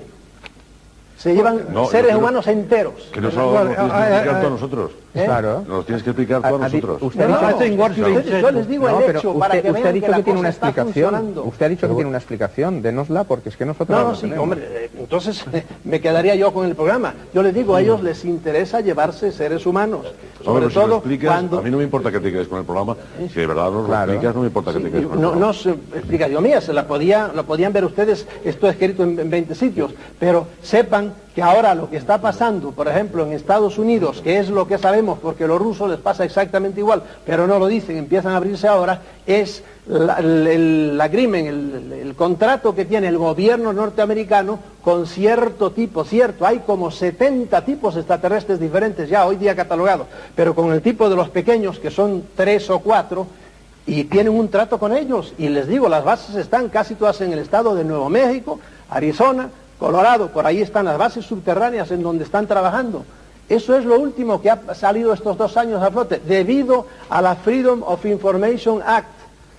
Se llevan No, seres no, humanos enteros. Que no solo nos tienes que explicar tú a nosotros. ¿Eh? Claro. Nos lo tienes que explicar tú a Ha- ha di- nosotros. usted ha No, dicho- no, ustedes- yo les digo No, el pero hecho usted, para que usted ha vean dicho que la que tiene cosa una está explicación. funcionando. Usted ha dicho que tiene una explicación. Dénosla, porque es que nosotros No, la no, sí, tenemos. hombre, eh, entonces eh, me quedaría yo con el programa. Yo les digo, a ellos les interesa llevarse seres humanos. Hombre, Sobre pues si lo todo explicas, cuando... a mí no me importa que te quedes con el programa. Si de verdad nos lo Claro. explicas, no me importa que te quedes con el No, programa. no es explicación mía, se la podía, lo podían ver ustedes, esto escrito en, en veinte sitios, pero sepan que ahora lo que está pasando, por ejemplo, en Estados Unidos, que es lo que sabemos, porque los rusos les pasa exactamente igual, pero no lo dicen, empiezan a abrirse ahora, es la, el, el agreement, el, el contrato que tiene el gobierno norteamericano con cierto tipo, cierto, hay como setenta tipos extraterrestres diferentes ya hoy día catalogados, pero con el tipo de los pequeños, que son tres o cuatro, y tienen un trato con ellos, y les digo, las bases están casi todas en el estado de Nuevo México, Arizona, Colorado, por ahí están las bases subterráneas en donde están trabajando. Eso es lo último que ha salido estos dos años a flote, debido a la Freedom of Information Act.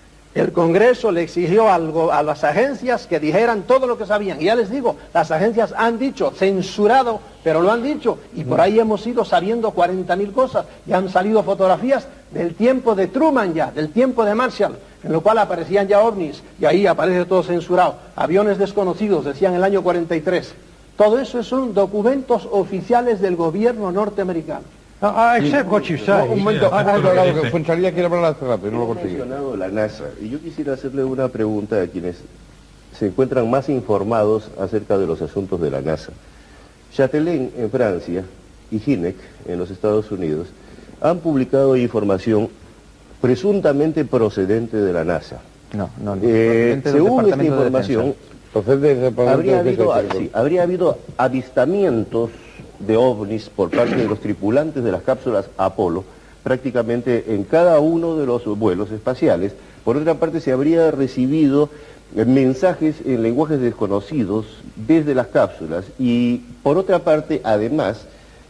El Congreso le exigió algo a las agencias que dijeran todo lo que sabían. Y ya les digo, las agencias han dicho, censurado, pero lo han dicho. Y por ahí hemos ido sabiendo cuarenta mil cosas. Y han salido fotografías del tiempo de Truman ya, del tiempo de Marshall, en lo cual aparecían ya ovnis. Y ahí aparece todo censurado. Aviones desconocidos, decían el año cuarenta y tres. Todo eso son documentos oficiales del gobierno norteamericano. No, I accept what you say. Un momento, un momento, Galo, que Fuenzalía quiere hablar hace rato y no lo Ha consigue. mencionado la NASA, y yo quisiera hacerle una pregunta a quienes se encuentran más informados acerca de los asuntos de la NASA. Chatelain en Francia y Hynek en los Estados Unidos han publicado información presuntamente procedente de la NASA. No, no, no. Eh, Procedente del según esta Departamento de información, Defensa. Entonces, de- habría de- habido, de- sí, habría habido avistamientos de ovnis por parte de los tripulantes de las cápsulas Apolo, prácticamente en cada uno de los vuelos espaciales. Por otra parte, se habría recibido eh, mensajes en lenguajes desconocidos desde las cápsulas y, por otra parte, además,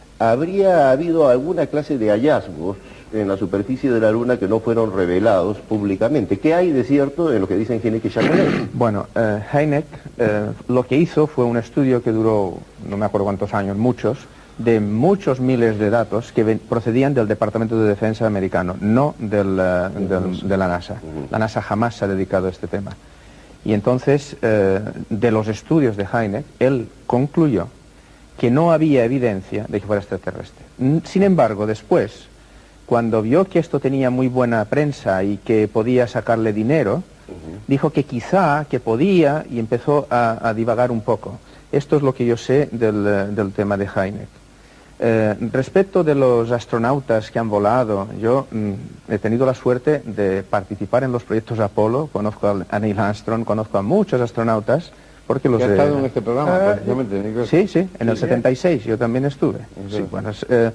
habría habido alguna clase de hallazgos en la superficie de la Luna que no fueron revelados públicamente. ¿Qué hay de cierto en lo que dicen Hynek y Chatelain? Bueno, eh, Hynek eh, lo que hizo fue un estudio que duró, no me acuerdo cuántos años, muchos, de muchos miles de datos que ven- procedían del Departamento de Defensa americano, no del, eh, del- de la NASA. La NASA jamás se ha dedicado a este tema. Y entonces, eh, de los estudios de Hynek, él concluyó que no había evidencia de que fuera extraterrestre. N- Sin embargo, después, cuando vio que esto tenía muy buena prensa y que podía sacarle dinero, dijo que quizá, que podía, y empezó a, a divagar un poco. Esto es lo que yo sé del, eh, del tema de Hynek. Eh, respecto de los astronautas que han volado, yo mm, he tenido la suerte de participar en los proyectos Apolo, conozco a- a Neil Armstrong, conozco a muchos astronautas, porque los que ha he- estado en este programa, Eh, precisamente. Nicolás. Sí, sí, en el setenta y seis yo también estuve. Sí, bueno, es, eh,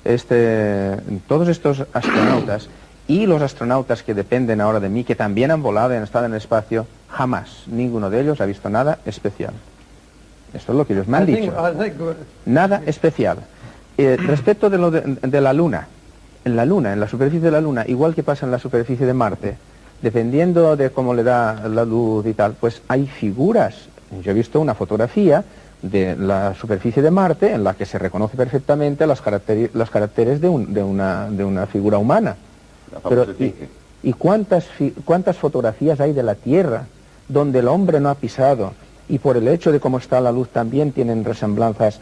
este, todos estos astronautas y los astronautas que dependen ahora de mí, que también han volado y han estado en el espacio, jamás, ninguno de ellos ha visto nada especial. Esto es lo que ellos me han I think, dicho. I think, uh, Nada especial. Eh, respecto de lo de, de la Luna, en la Luna, en la superficie de la Luna, igual que pasa en la superficie de Marte, dependiendo de cómo le da la luz y tal, pues hay figuras. Yo he visto una fotografía de la superficie de Marte en la que se reconoce perfectamente los, caracteri- los caracteres de, un- de una, de una figura humana. La Pero, famosa ¿y, Tige. y cuántas, fi- cuántas fotografías hay de la Tierra donde el hombre no ha pisado y por el hecho de cómo está la luz también tienen resemblanzas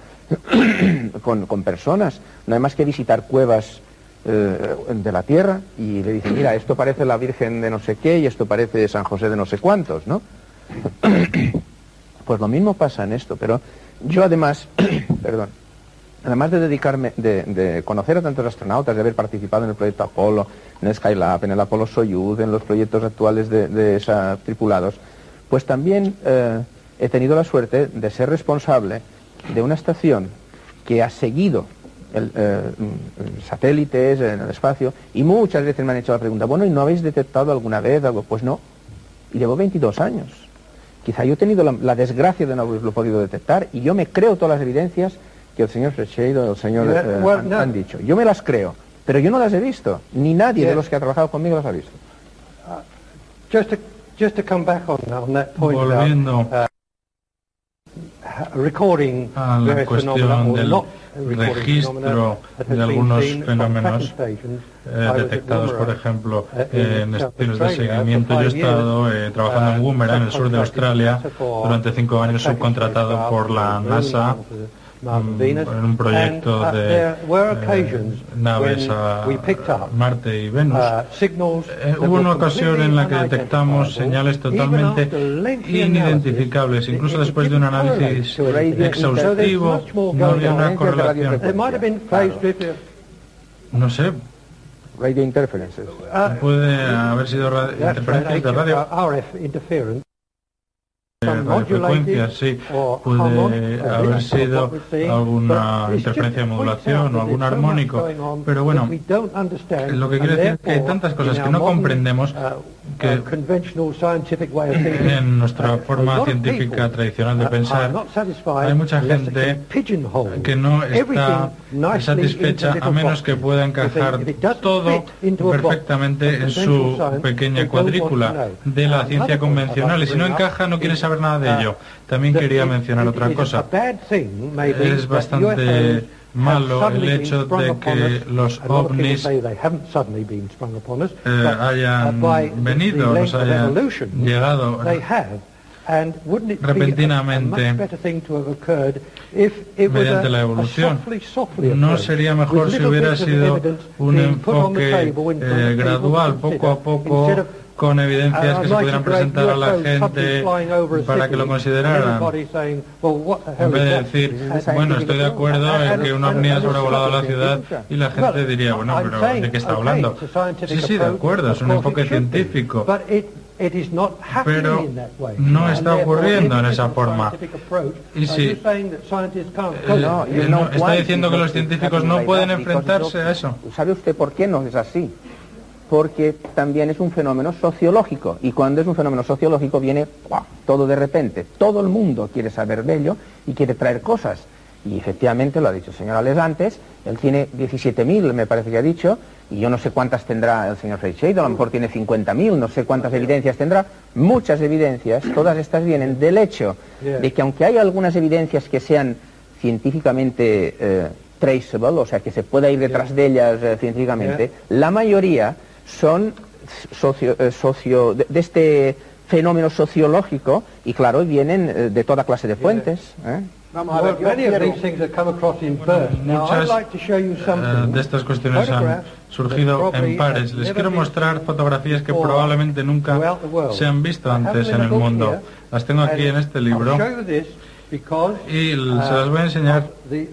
con, con personas? No hay más que visitar cuevas eh, de la Tierra y le dicen, mira, esto parece la Virgen de no sé qué y esto parece San José de no sé cuántos, ¿no? Pues lo mismo pasa en esto, pero yo además, perdón, además de dedicarme, de, de conocer a tantos astronautas, de haber participado en el proyecto Apolo, en el Skylab, en el Apolo Soyuz, en los proyectos actuales de, de esos tripulados, pues también eh, he tenido la suerte de ser responsable de una estación que ha seguido el, eh, satélites en el espacio, y muchas veces me han hecho la pregunta, bueno, ¿y no habéis detectado alguna vez algo? Pues no, y llevo veintidós años. Quizá yo he tenido la, la desgracia de no haberlo podido detectar, y yo me creo todas las evidencias que el señor Frechet o el señor Yeah, eh, well, han, no. han dicho. Yo me las creo, pero yo no las he visto, ni nadie Yeah. de los que ha trabajado conmigo las ha visto. Just to, just to come back on, on that point Volviendo about, uh, recording a la various phenomena cuestión or del not recording registro phenomena that has de been algunos seen on fenómenos tracking stations. eh, I was at detectados, por Woomera, ejemplo, uh, in en South estaciones de Australia seguimiento. for Yo he five estado years, eh, trabajando en uh, Woomera, en el sur de Australia, subcontracted durante cinco años, tracking subcontratado spacecraft por la on NASA, Mars and mm, Venus, en un proyecto and, uh, de there were eh, occasions naves when a we picked up, Marte y Venus. uh, signals Eh, that hubo were una ocasión en la que completely detectamos unidentifiable, señales even totalmente after lengthy inidentificables, analysis, incluso it- it después de un didn't correlate análisis to anything. exhaustivo, So there's much more no going había on. una correlación. There might have been phase drift. No sé, Radio interferences. Uh, puede haber sido ra- that's interferencias de radio. uh, R F interference. Eh, radiofrecuencias, sí, puede haber sido alguna interferencia de modulación o algún armónico, pero bueno, lo que quiero decir es que hay tantas cosas que no comprendemos que en nuestra forma científica tradicional de pensar hay mucha gente que no está satisfecha a menos que pueda encajar todo perfectamente en su pequeña cuadrícula de la ciencia convencional, y si no encaja no quiere saber nada de ello. También quería mencionar otra cosa. Es bastante malo el hecho de que los ovnis eh, hayan venido, nos hayan llegado repentinamente mediante la evolución. ¿No sería mejor si hubiera sido un enfoque eh, gradual, poco a poco, con evidencias que se pudieran presentar a la gente para que lo consideraran, en vez de decir, bueno, estoy de acuerdo en que un ovni ha sobrevolado la ciudad, y la gente diría, bueno, pero ¿de qué está hablando? Sí, sí, de acuerdo, es un enfoque científico, pero no está ocurriendo en esa forma. Y si eh, No, eh, no, está diciendo que los científicos no pueden enfrentarse a eso. ¿Sabe usted por qué no es así? Porque también es un fenómeno sociológico, y cuando es un fenómeno sociológico viene ¡guau!, todo de repente. Todo el mundo quiere saber de ello y quiere traer cosas. Y efectivamente, lo ha dicho el señor Ales antes, él tiene diecisiete mil, me parece que ha dicho, y yo no sé cuántas tendrá el señor Frechet, a lo mejor tiene cincuenta mil, no sé cuántas evidencias tendrá. Muchas evidencias, todas estas vienen del hecho de que aunque hay algunas evidencias que sean científicamente eh, traceable, o sea, que se pueda ir detrás de ellas eh, científicamente, la mayoría son socio, eh, socio de, de este fenómeno sociológico, y claro, vienen eh, de toda clase de fuentes. ¿eh? Well, many of these things have come across in bursts. Now, I'd Muchas like to show you eh, something. de estas cuestiones han surgido en pares. Les quiero mostrar fotografías que probablemente nunca se han visto antes en el mundo. Las tengo aquí en este libro y se las voy a enseñar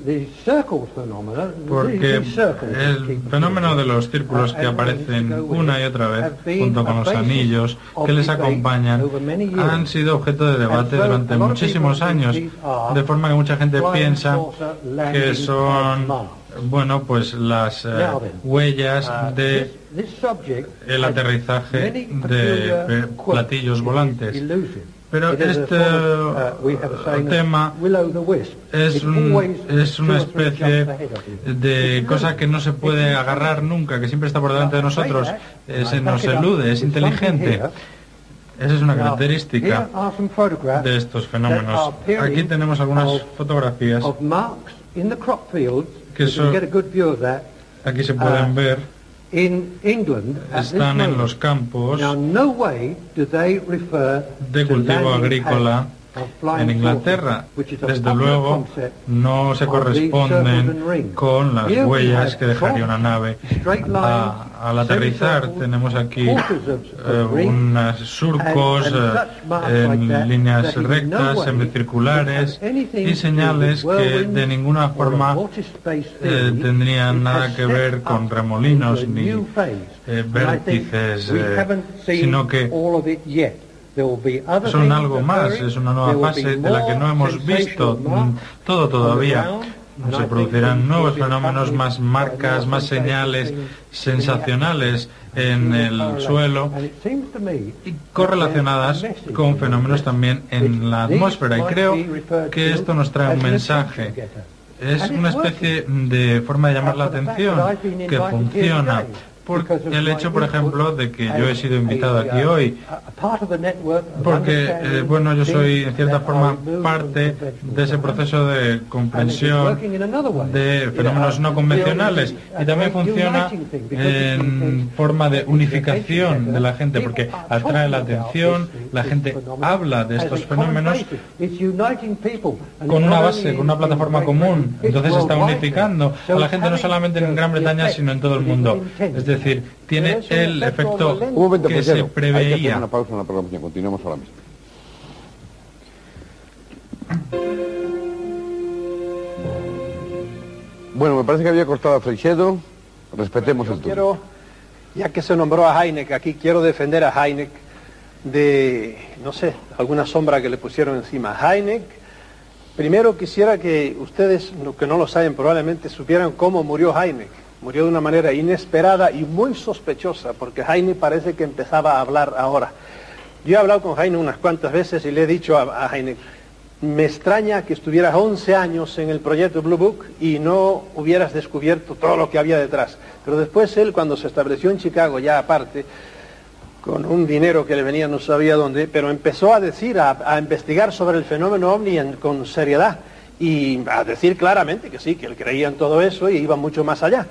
porque el fenómeno de los círculos que aparecen una y otra vez junto con los anillos que les acompañan han sido objeto de debate durante muchísimos años, de forma que mucha gente piensa que son, bueno, pues las eh, huellas de el aterrizaje de platillos volantes. Pero este tema es, un, es una especie de cosa que no se puede agarrar nunca, que siempre está por delante de nosotros, eh, se nos elude, es inteligente. Esa es una característica de estos fenómenos. Aquí tenemos algunas fotografías que son, aquí se pueden ver. Están en los campos de cultivo agrícola en Inglaterra. Desde luego no se corresponden con las huellas que dejaría una nave a, al aterrizar tenemos aquí eh, unos surcos eh, en líneas rectas, semicirculares y señales que de ninguna forma eh, tendrían nada que ver con remolinos ni eh, vértices, eh, sino que son algo más, es una nueva fase de la que no hemos visto todo todavía. Se producirán nuevos fenómenos, más marcas, más señales sensacionales en el suelo y correlacionadas con fenómenos también en la atmósfera. Y creo que esto nos trae un mensaje. Es una especie de forma de llamar la atención que funciona. Por el hecho, por ejemplo, de que yo he sido invitado aquí hoy, porque, eh, bueno, yo soy en cierta forma parte de ese proceso de comprensión de fenómenos no convencionales, y también funciona en forma de unificación de la gente, porque atrae la atención, la gente habla de estos fenómenos con una base, con una plataforma común, entonces está unificando a la gente no solamente en Gran Bretaña, sino en todo el mundo. Es decir, tiene el efecto un momento, que Pedro, se preveía. hay que hacer una pausa en la programación, continuamos ahora mismo. Bueno, me parece que había cortado a Freixedo, respetemos Yo el turno. quiero, ya que se nombró a Heineck, aquí quiero defender a Heineck de, no sé, alguna sombra que le pusieron encima. Heineck, primero quisiera que ustedes, que no lo saben, probablemente supieran cómo murió Heineck. Murió de una manera inesperada y muy sospechosa, porque Heineck parece que empezaba a hablar ahora. Yo he hablado con Heineck unas cuantas veces y le he dicho a, a Heineck, me extraña que estuvieras once años en el proyecto Blue Book y no hubieras descubierto todo lo que había detrás. Pero después él, cuando se estableció en Chicago, ya aparte, con un dinero que le venía no sabía dónde, pero empezó a decir, a, a investigar sobre el fenómeno ovni en, con seriedad, y a decir claramente que sí, que él creía en todo eso y iba mucho más allá.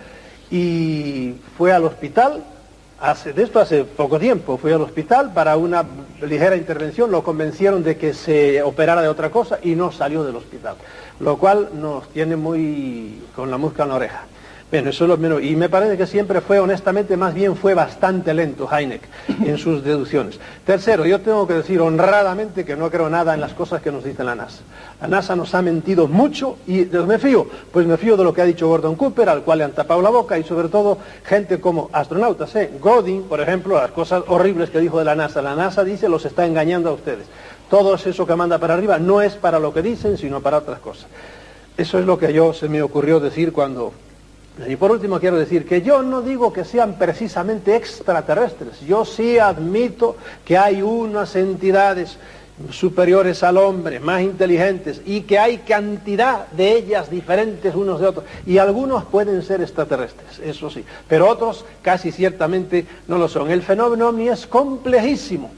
Y fue al hospital, hace, de esto hace poco tiempo, fue al hospital para una ligera intervención, lo convencieron de que se operara de otra cosa y no salió del hospital, lo cual nos tiene muy con la mosca en la oreja. Bueno, eso es lo menos, y me parece que siempre fue, honestamente, más bien fue bastante lento Heineck en sus deducciones. Tercero, yo tengo que decir honradamente que no creo nada en las cosas que nos dice la NASA. La NASA nos ha mentido mucho y ¿de dónde me fío? Pues me fío de lo que ha dicho Gordon Cooper, al cual le han tapado la boca, y sobre todo gente como astronautas, ¿eh? Godin, por ejemplo, las cosas horribles que dijo de la NASA. La NASA dice, los está engañando a ustedes. Todo eso que manda para arriba no es para lo que dicen, sino para otras cosas. Eso es lo que yo se me ocurrió decir cuando... Y por último quiero decir que yo no digo que sean precisamente extraterrestres, yo sí admito que hay unas entidades superiores al hombre, más inteligentes, y que hay cantidad de ellas diferentes unos de otros, y algunos pueden ser extraterrestres, eso sí, pero otros casi ciertamente no lo son. El fenómeno ovni es complejísimo.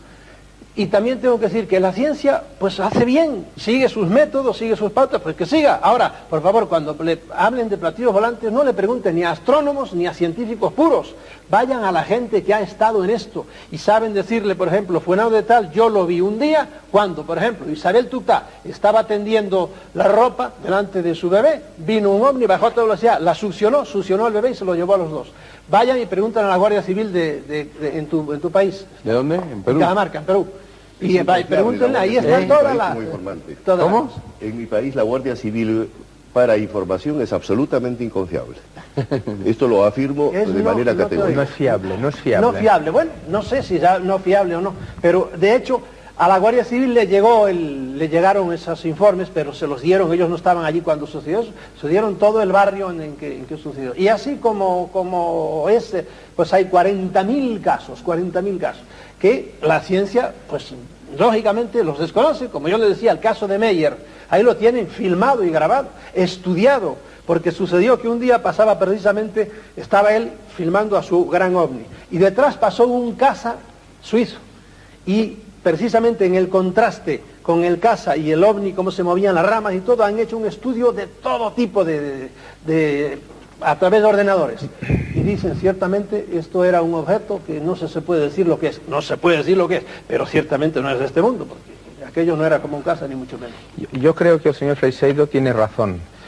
Y también tengo que decir que la ciencia, pues hace bien, sigue sus métodos, sigue sus pautas, pues que siga. Ahora, por favor, cuando le hablen de platillos volantes, no le pregunten ni a astrónomos ni a científicos puros. Vayan a la gente que ha estado en esto y saben decirle, por ejemplo, Fuenao de tal, yo lo vi un día cuando, por ejemplo, Isabel Tutá estaba tendiendo la ropa delante de su bebé, vino un ovni, bajó a toda velocidad, la succionó, succionó al bebé y se lo llevó a los dos. Vayan y preguntan a la Guardia Civil de, de, de, en, tu, en tu país. ¿De dónde? En Perú. En Cajamarca, en Perú. Y va, y pregúntenle, ahí está toda la... Toda ¿Cómo? La... En mi país la Guardia Civil para información es absolutamente inconfiable. Esto lo afirmo es de no, manera no categórica. No es fiable, no es fiable. No fiable, bueno, no sé si ya no fiable o no, pero de hecho a la Guardia Civil le llegó el, le llegaron esos informes, pero se los dieron, ellos no estaban allí cuando sucedió eso, se dieron todo el barrio en, en, que, en que sucedió. Y así como, como ese, pues hay cuarenta mil casos, cuarenta mil casos, que la ciencia, pues lógicamente los desconoce, como yo les decía, el caso de Meyer, ahí lo tienen filmado y grabado, estudiado, porque sucedió que un día pasaba precisamente, estaba él filmando a su gran ovni, y detrás pasó un caza suizo, y precisamente en el contraste con el caza y el ovni, cómo se movían las ramas y todo, han hecho un estudio de todo tipo de, de, de a través de ordenadores. Y dicen, ciertamente, esto era un objeto que no se, se puede decir lo que es. No se puede decir lo que es, pero ciertamente no es de este mundo, porque aquello no era como un caza, ni mucho menos. Yo, yo creo que el señor Freixedo tiene razón,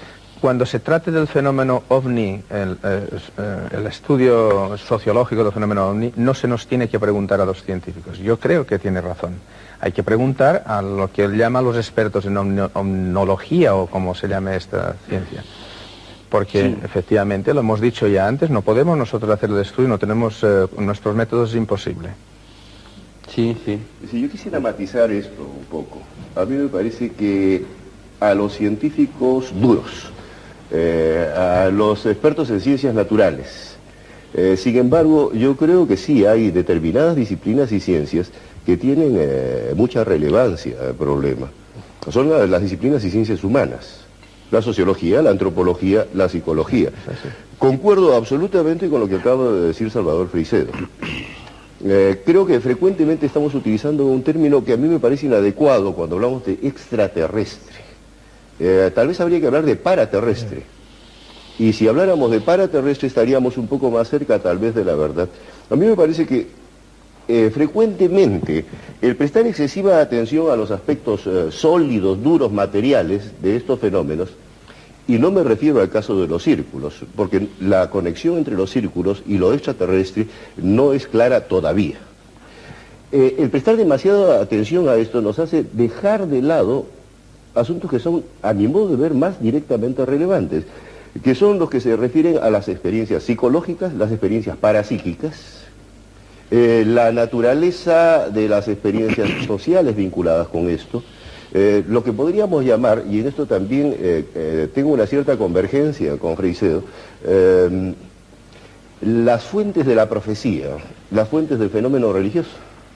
cuando se trate del fenómeno ovni, el, eh, el estudio sociológico del fenómeno ovni, no se nos tiene que preguntar a los científicos. Yo creo que tiene razón. Hay que preguntar a lo que él llama los expertos en omni omnología o como se llame esta ciencia. Porque sí, efectivamente, lo hemos dicho ya antes, no podemos nosotros hacer el estudio, no tenemos eh, nuestros métodos, es imposible. Sí, sí. Si yo quisiera matizar esto un poco, a mí me parece que a los científicos duros, eh, a los expertos en ciencias naturales, eh, sin embargo, yo creo que sí hay determinadas disciplinas y ciencias que tienen eh, mucha relevancia al problema. Son las, las disciplinas y ciencias humanas, la sociología, la antropología, la psicología. Concuerdo absolutamente con lo que acaba de decir Salvador Freixedo. Eh, creo que frecuentemente estamos utilizando un término que a mí me parece inadecuado cuando hablamos de extraterrestre. Eh, tal vez habría que hablar de paraterrestre. Y si habláramos de paraterrestre estaríamos un poco más cerca tal vez de la verdad. A mí me parece que eh, frecuentemente el prestar excesiva atención a los aspectos eh, sólidos, duros, materiales de estos fenómenos, y no me refiero al caso de los círculos, porque la conexión entre los círculos y lo extraterrestre no es clara todavía. Eh, el prestar demasiada atención a esto nos hace dejar de lado asuntos que son, a mi modo de ver, más directamente relevantes, que son los que se refieren a las experiencias psicológicas, las experiencias parapsíquicas, eh, la naturaleza de las experiencias sociales vinculadas con esto, Eh, lo que podríamos llamar, y en esto también eh, eh, tengo una cierta convergencia con Freixedo, eh, las fuentes de la profecía, las fuentes del fenómeno religioso.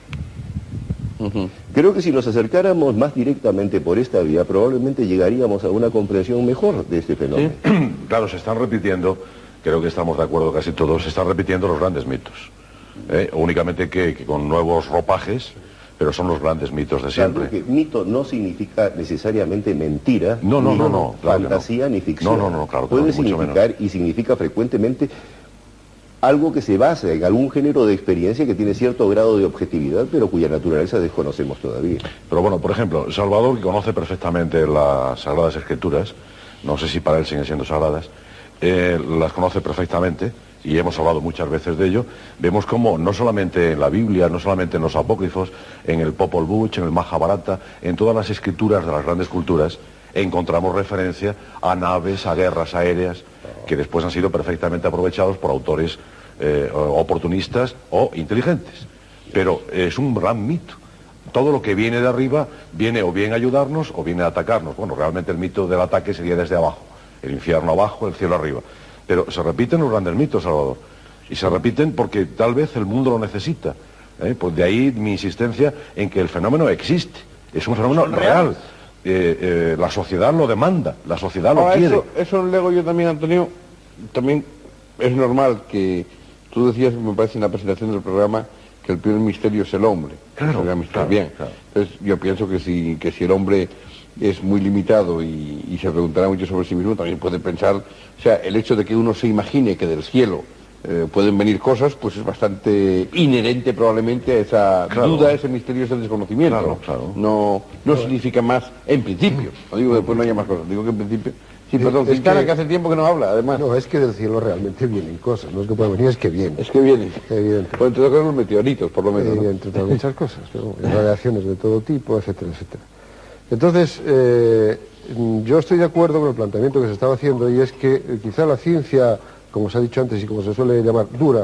Uh-huh. Creo que si nos acercáramos más directamente por esta vía, probablemente llegaríamos a una comprensión mejor de este fenómeno. ¿Sí? Claro, se están repitiendo, creo que estamos de acuerdo casi todos, se están repitiendo los grandes mitos. ¿eh? Únicamente que, que con nuevos ropajes, pero son los grandes mitos de siempre. Claro, que mito no significa necesariamente mentira, no, no, ni no, no, claro fantasía, no. ni ficción. No, no, no, claro. Puede mucho significar menos. y significa frecuentemente algo que se basa en algún género de experiencia que tiene cierto grado de objetividad, pero cuya naturaleza desconocemos todavía. Pero bueno, por ejemplo, Salvador, que conoce perfectamente las Sagradas Escrituras, no sé si para él siguen siendo sagradas, eh, las conoce perfectamente, y hemos hablado muchas veces de ello, vemos como no solamente en la Biblia, no solamente en los apócrifos, en el Popol Vuh, en el Mahabharata, en todas las escrituras de las grandes culturas, encontramos referencia a naves, a guerras aéreas, que después han sido perfectamente aprovechados por autores eh, oportunistas o inteligentes. Pero es un gran mito. Todo lo que viene de arriba viene o bien a ayudarnos o viene a atacarnos. Bueno, realmente el mito del ataque sería desde abajo, el infierno abajo, el cielo arriba. Pero se repiten los grandes mitos, Salvador, y se repiten porque tal vez el mundo lo necesita. ¿eh? Pues de ahí mi insistencia en que el fenómeno existe, es un fenómeno real. Eh, eh, la sociedad lo demanda, la sociedad lo Ahora, quiere. Eso, eso lo leo yo también, Antonio. También es normal que tú decías, me parece en la presentación del programa, que el primer misterio es el hombre. Claro, el claro, bien. Claro. Entonces yo pienso que si, que si el hombre es muy limitado y, y se preguntará mucho sobre sí mismo, también puede pensar, o sea, el hecho de que uno se imagine que del cielo eh, pueden venir cosas, pues es bastante inherente probablemente a esa claro. duda, a ese misterio, a ese desconocimiento. Claro, claro. No, no significa más en principio, no digo que después no haya más cosas, digo que en principio... Sí, perdón, es Quintana, que, que hace tiempo que no habla, además. No, es que del cielo realmente vienen cosas, no es que puedan venir, es que vienen. Es que vienen. Evidentemente. Pues entre otras los meteoritos, por lo menos, ¿no? Entre otras muchas cosas, ¿no? Radiaciones de todo tipo, etcétera, etcétera. Entonces, eh, yo estoy de acuerdo con el planteamiento que se estaba haciendo, y es que eh, quizá la ciencia, como se ha dicho antes y como se suele llamar, dura,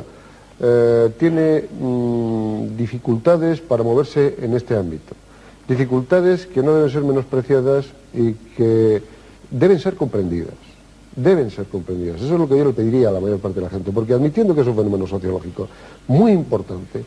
eh, tiene mmm, dificultades para moverse en este ámbito. Dificultades que no deben ser menospreciadas y que deben ser comprendidas. Deben ser comprendidas. Eso es lo que yo le pediría a la mayor parte de la gente, porque admitiendo que es un fenómeno sociológico muy importante,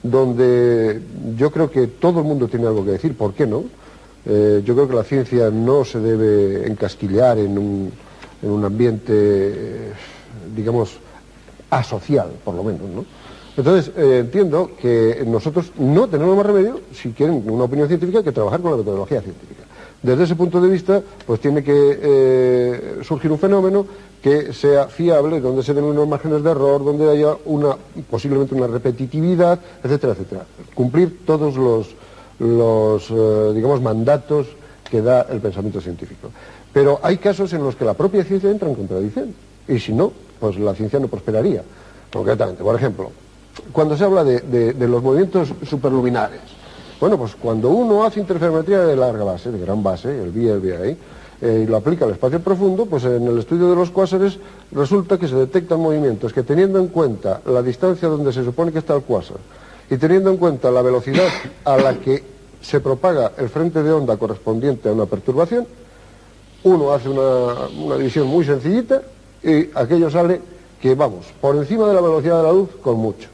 donde yo creo que todo el mundo tiene algo que decir, ¿por qué no? Eh, yo creo que la ciencia no se debe encasquillar en un, en un ambiente, eh, digamos, asocial, por lo menos, ¿no? Entonces, eh, entiendo que nosotros no tenemos más remedio, si quieren una opinión científica, que trabajar con la metodología científica. Desde ese punto de vista, pues tiene que eh, surgir un fenómeno que sea fiable, donde se den unos márgenes de error, donde haya una, posiblemente una repetitividad, etcétera, etcétera. Cumplir todos los, los eh, digamos, mandatos que da el pensamiento científico. Pero hay casos en los que la propia ciencia entra en contradicción, y si no, pues la ciencia no prosperaría. Concretamente, por ejemplo, cuando se habla de, de, de los movimientos superluminares, bueno, pues cuando uno hace interferometría de larga base, de gran base, el V L V I, eh, y lo aplica al espacio profundo, pues en el estudio de los cuásares resulta que se detectan movimientos que, teniendo en cuenta la distancia donde se supone que está el cuásar y teniendo en cuenta la velocidad a la que se propaga el frente de onda correspondiente a una perturbación, uno hace una, una división muy sencillita y aquello sale que, vamos, por encima de la velocidad de la luz con mucho.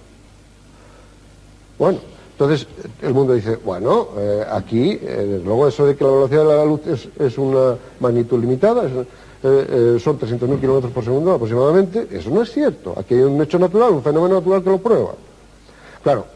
Bueno, entonces el mundo dice, bueno, eh, aquí, eh, desde luego eso de que la velocidad de la luz es, es una magnitud limitada, es, eh, eh, son trescientos mil kilómetros por segundo aproximadamente, eso no es cierto. Aquí hay un hecho natural, un fenómeno natural que lo prueba. Claro,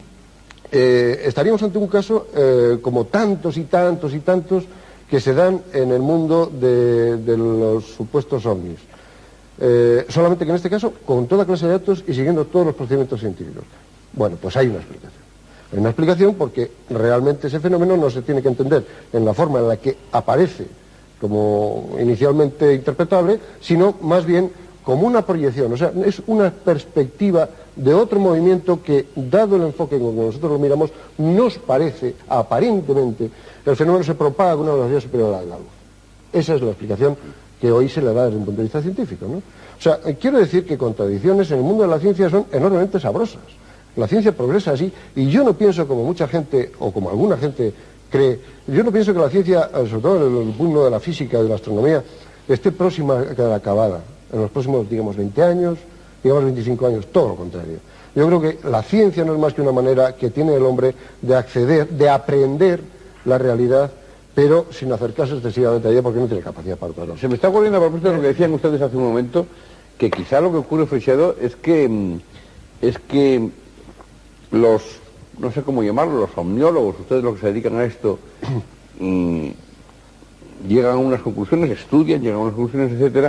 eh, estaríamos ante un caso eh, como tantos y tantos y tantos que se dan en el mundo de, de los supuestos ovnis. Eh, solamente que en este caso, con toda clase de datos y siguiendo todos los procedimientos científicos. Bueno, pues hay una explicación. Hay una explicación porque realmente ese fenómeno no se tiene que entender en la forma en la que aparece como inicialmente interpretable, sino más bien como una proyección. O sea, es una perspectiva de otro movimiento que, dado el enfoque con que nosotros lo miramos, nos parece, aparentemente, que el fenómeno se propaga con una velocidad superior a la de la luz. Esa es la explicación que hoy se le da desde un punto de vista científico, ¿no? O sea, quiero decir que contradicciones en el mundo de la ciencia son enormemente sabrosas. La ciencia progresa así, y yo no pienso, como mucha gente, o como alguna gente cree, yo no pienso que la ciencia, sobre todo en el mundo de la física y de la astronomía, esté próxima a quedar acabada en los próximos, digamos, veinte años, digamos, veinticinco años, todo lo contrario. Yo creo que la ciencia no es más que una manera que tiene el hombre de acceder, de aprender la realidad, pero sin acercarse excesivamente a ella porque no tiene capacidad para hacerlo. Se me está ocurriendo a propósito de lo que decían ustedes hace un momento, que quizá lo que ocurre, Freixedo, es que es que los, no sé cómo llamarlo, los omniólogos, ustedes los que se dedican a esto, mmm, llegan a unas conclusiones, estudian, llegan a unas conclusiones, etcétera,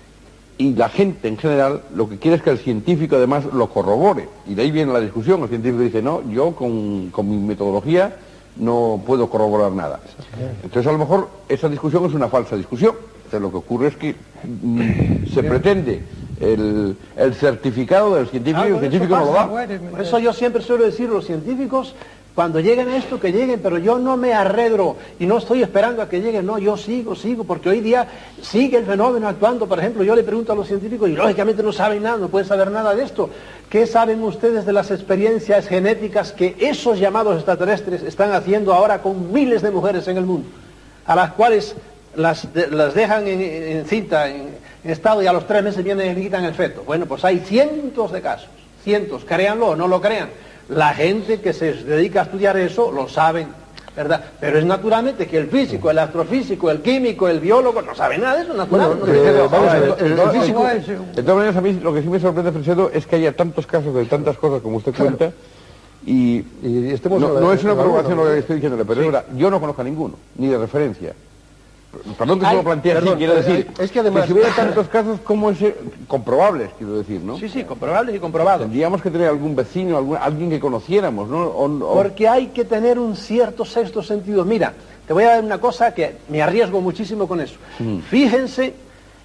y la gente en general lo que quiere es que el científico además lo corrobore, y de ahí viene la discusión. El científico dice, no, yo con, con mi metodología no puedo corroborar nada. Entonces a lo mejor esa discusión es una falsa discusión. Entonces lo que ocurre es que mmm, se pretende el, el certificado del científico, ah, y el científico no lo da. Por eso yo siempre suelo decir, los científicos, cuando lleguen a esto, que lleguen, pero yo no me arredro y no estoy esperando a que lleguen, no, yo sigo, sigo, porque hoy día sigue el fenómeno actuando. Por ejemplo, yo le pregunto a los científicos, y lógicamente no saben nada, no pueden saber nada de esto. ¿Qué saben ustedes de las experiencias genéticas que esos llamados extraterrestres están haciendo ahora con miles de mujeres en el mundo? A las cuales las, de, las dejan en, en cinta, en, en estado, y a los tres meses vienen y le quitan el feto. Bueno, pues hay cientos de casos, cientos, créanlo o no lo crean. La gente que se dedica a estudiar eso lo saben, ¿verdad? Pero es naturalmente que el físico, el astrofísico, el químico, el biólogo no sabe nada de eso, natural. Bueno, eh, vamos a ver, el, el, el físico, de todas maneras, a mí lo que sí me sorprende, Freixedo, es que haya tantos casos de tantas cosas como usted cuenta, y, y estemos no, no es una provocación lo que estoy diciéndole, pero sí. Ahora, yo no conozco a ninguno, ni de referencia. Perdón que se lo plantee así, quiero decir, es que además, que si hubiera tantos casos, ¿cómo es comprobables, quiero decir, ¿no? Sí, sí, comprobables y comprobados. Tendríamos que tener algún vecino, algún, alguien que conociéramos, ¿no? O, o... Porque hay que tener un cierto sexto sentido. Mira, te voy a dar una cosa que me arriesgo muchísimo con eso. Mm. Fíjense,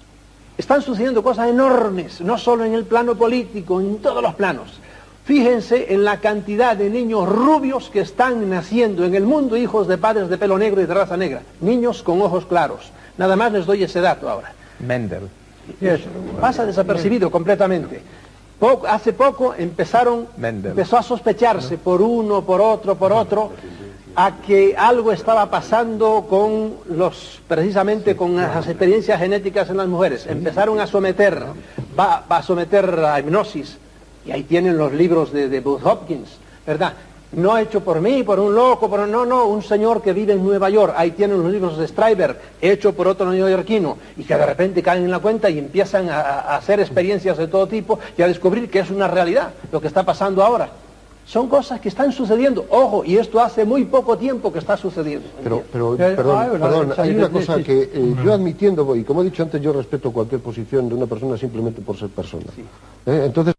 están sucediendo cosas enormes, no solo en el plano político, en todos los planos. Fíjense en la cantidad de niños rubios que están naciendo en el mundo, hijos de padres de pelo negro y de raza negra. Niños con ojos claros. Nada más les doy ese dato ahora. Mendel. Yes. Pasa desapercibido completamente. Poco, hace poco empezaron, Mendel. empezó a sospecharse por uno, por otro, por otro, a que algo estaba pasando con los, precisamente con las experiencias genéticas en las mujeres. Empezaron a someter, va, va a someter a hipnosis. Y ahí tienen los libros de, de Booth Hopkins, ¿verdad? No hecho por mí, por un loco, por no, no, un señor que vive en Nueva York. Ahí tienen los libros de Stryber, hecho por otro neoyorquino, y que de repente caen en la cuenta y empiezan a, a hacer experiencias de todo tipo y a descubrir que es una realidad lo que está pasando ahora. Son cosas que están sucediendo, ojo, y esto hace muy poco tiempo que está sucediendo. Pero, pero perdón, perdón, hay una cosa que eh, yo admitiendo, y como he dicho antes, yo respeto cualquier posición de una persona simplemente por ser persona. Sí. ¿Eh? Entonces,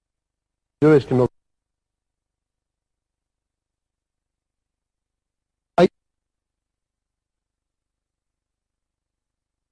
yo es que no... Hay...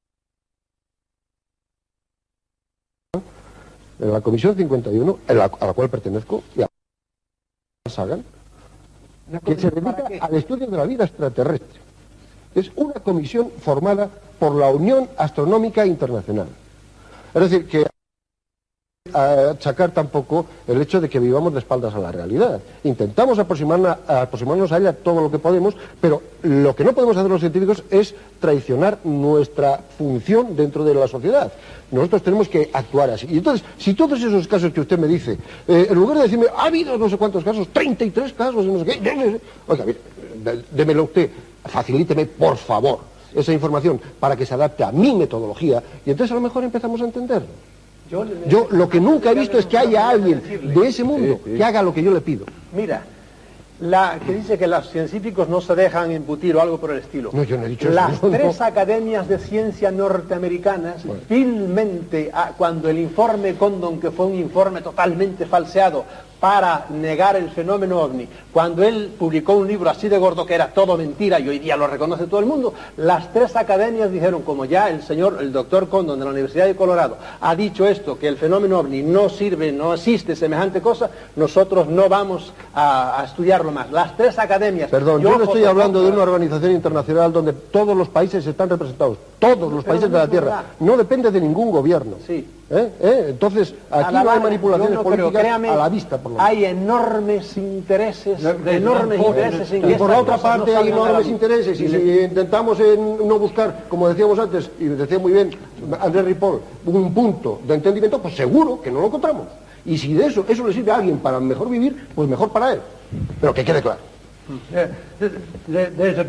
en la Comisión cincuenta y uno, en la, a la cual pertenezco, y a Sagan, que se dedica al estudio de la vida extraterrestre. Es una comisión formada por la Unión Astronómica Internacional. Es decir, que a achacar tampoco el hecho de que vivamos de espaldas a la realidad. Intentamos aproximarnos, aproximarnos a ella todo lo que podemos, pero lo que no podemos hacer los científicos es traicionar nuestra función dentro de la sociedad. Nosotros tenemos que actuar así. Y entonces, si todos esos casos que usted me dice, eh, en lugar de decirme, ha habido no sé cuántos casos, treinta y tres casos, y no sé qué, oiga, mire, démelo usted, facilíteme, por favor, esa información para que se adapte a mi metodología, y entonces a lo mejor empezamos a entenderlo. Yo, yo lo que nunca he visto es que haya alguien de ese mundo que haga lo que yo le pido. Mira, la que dice que los científicos no se dejan embutir o algo por el estilo. No, yo no he dicho Las eso. tres no. academias de ciencia norteamericanas, bueno, vilmente, cuando el informe Condon, que fue un informe totalmente falseado para negar el fenómeno ovni, cuando él publicó un libro así de gordo que era todo mentira y hoy día lo reconoce todo el mundo, las tres academias dijeron, como ya el señor, el doctor Condon de la Universidad de Colorado ha dicho esto, que el fenómeno ovni no sirve, no existe semejante cosa, nosotros no vamos a, a estudiarlo más. Las tres academias... Perdón, yo, yo no estoy hablando de una organización internacional donde todos los países están representados, todos los países de la Tierra, no depende de ningún gobierno. Sí. ¿Eh? ¿Eh? Entonces, aquí no hay manipulaciones no políticas creo, créame, a la vista, por lo menos. Hay enormes intereses, no, enormes no, intereses en y que por la otra cosas parte no hay enormes intereses, y y si le... intentamos en no buscar, como decíamos antes, y decía muy bien Andrés Ripoll, un punto de entendimiento, pues seguro que no lo encontramos. Y si de eso, eso le sirve a alguien para mejor vivir, pues mejor para él. Pero que quede claro. Yeah, there's a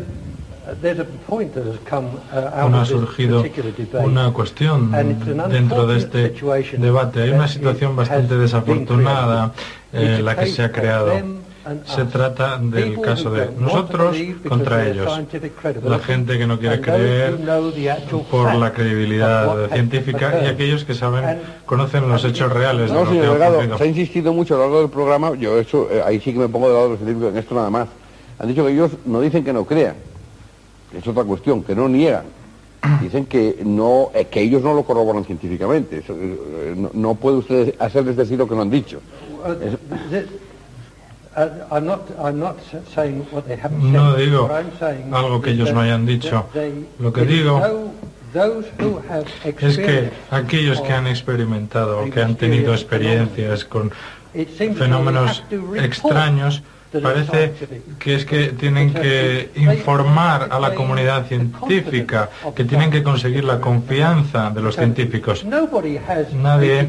ha surgido una cuestión dentro de este debate. Hay una situación bastante desafortunada eh, la que se ha creado. Se trata del caso de nosotros contra ellos. La gente que no quiere creer por la credibilidad científica y aquellos que saben, conocen los hechos reales. No, señor Delgado, se ha insistido mucho a lo largo del programa, yo eso, eh, ahí sí que me pongo del lado de los científicos en esto nada más. Han dicho que ellos no dicen que no crean. Es otra cuestión, que no niegan. Dicen que no, eh, que ellos no lo corroboran científicamente. Eso, eh, no, no puede usted hacerles decir lo que no han dicho. Es... No digo algo que ellos no hayan dicho. Lo que digo es que aquellos que han experimentado, que han tenido experiencias con fenómenos extraños, parece que es que tienen que informar a la comunidad científica, que tienen que conseguir la confianza de los científicos. Nadie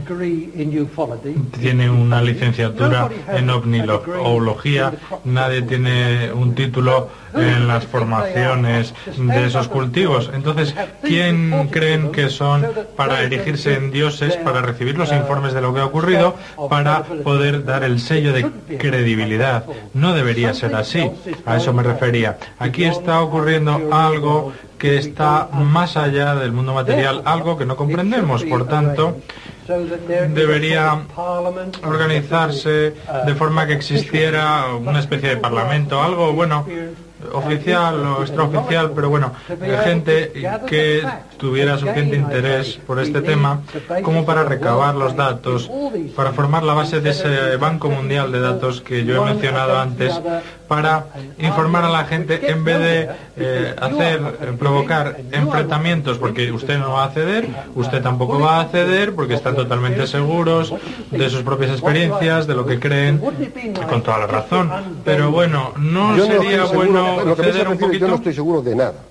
tiene una licenciatura en ovnilogía, nadie tiene un título en las formaciones de esos cultivos. Entonces, ¿quién creen que son para erigirse en dioses, para recibir los informes de lo que ha ocurrido, para poder dar el sello de credibilidad? No debería ser así, a eso me refería. Aquí está ocurriendo algo que está más allá del mundo material, algo que no comprendemos, por tanto, debería organizarse de forma que existiera una especie de parlamento, algo, bueno, oficial o extraoficial, pero bueno, gente que tuviera suficiente interés por este tema como para recabar los datos, para formar la base de ese banco mundial de datos que yo he mencionado antes, para informar a la gente en vez de eh, hacer, eh, provocar enfrentamientos, porque usted no va a ceder, usted tampoco va a ceder, porque están totalmente seguros de sus propias experiencias, de lo que creen, con toda la razón. Pero bueno, ¿no yo sería no bueno seguro, ceder un poquito? Yo no estoy seguro de nada.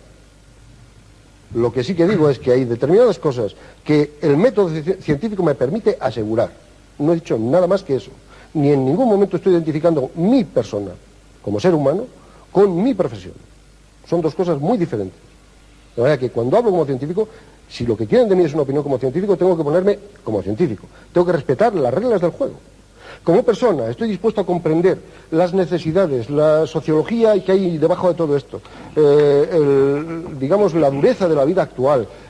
Lo que sí que digo es que hay determinadas cosas que el método científico me permite asegurar. No he dicho nada más que eso. Ni en ningún momento estoy identificando mi persona como ser humano con mi profesión. Son dos cosas muy diferentes. De manera que cuando hablo como científico, si lo que quieren de mí es una opinión como científico, tengo que ponerme como científico. Tengo que respetar las reglas del juego. Como persona, estoy dispuesto a comprender las necesidades, la sociología que hay debajo de todo esto, eh, el, digamos, la dureza de la vida actual,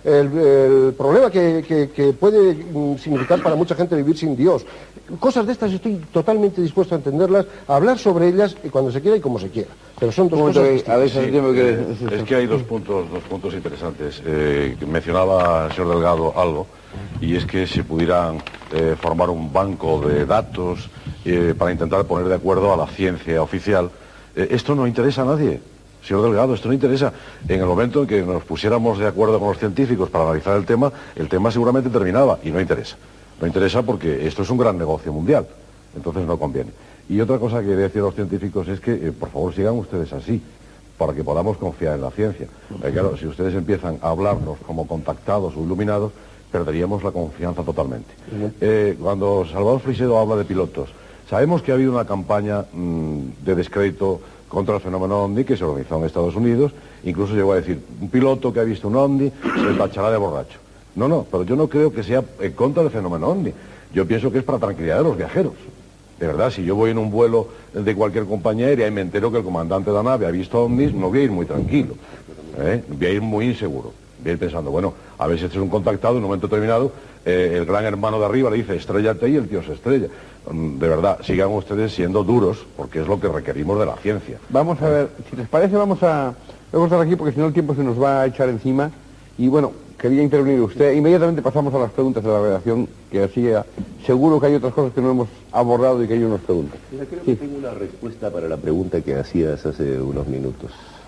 el, el problema que, que, que puede mm, significar para mucha gente vivir sin Dios. Cosas de estas estoy totalmente dispuesto a entenderlas, a hablar sobre ellas y cuando se quiera y como se quiera. Pero son dos cosas distintas. A veces sí, que... Es que hay dos puntos, dos puntos interesantes. Eh, mencionaba el señor Delgado algo, y es que se pudieran eh, formar un banco de datos eh, para intentar poner de acuerdo a la ciencia oficial. Eh, esto no interesa a nadie. Señor Delgado, esto no interesa. En el momento en que nos pusiéramos de acuerdo con los científicos para analizar el tema, el tema seguramente terminaba, y no interesa. No interesa porque esto es un gran negocio mundial, entonces no conviene. Y otra cosa que decir a los científicos es que, eh, por favor, sigan ustedes así, para que podamos confiar en la ciencia. Eh, claro, si ustedes empiezan a hablarnos como contactados o iluminados, perderíamos la confianza totalmente. Eh, cuando Salvador Freixedo habla de pilotos, sabemos que ha habido una campaña mmm, de descrédito contra el fenómeno OVNI que se organizó en Estados Unidos, incluso llegó a decir, un piloto que ha visto un OVNI se le tachará de borracho. No, no, pero yo no creo que sea en contra del fenómeno OVNI. Yo pienso que es para tranquilidad de los viajeros. De verdad, si yo voy en un vuelo de cualquier compañía aérea y me entero que el comandante de la nave ha visto OVNIs, no voy a ir muy tranquilo. ¿eh? Voy a ir muy inseguro. Voy a ir pensando, bueno, a ver si este es un contactado, en un momento determinado, eh, el gran hermano de arriba le dice, estréllate, y el tío se estrella. De verdad, sigan ustedes siendo duros, porque es lo que requerimos de la ciencia. Vamos a ver, si les parece, vamos a, vamos a estar aquí, porque si no el tiempo se nos va a echar encima. Y bueno, quería intervenir usted. Inmediatamente pasamos a las preguntas de la redacción, que así eh, seguro que hay otras cosas que no hemos abordado y que ellos nos preguntan. Mira, creo sí. que tengo una respuesta para la pregunta que hacías hace unos minutos.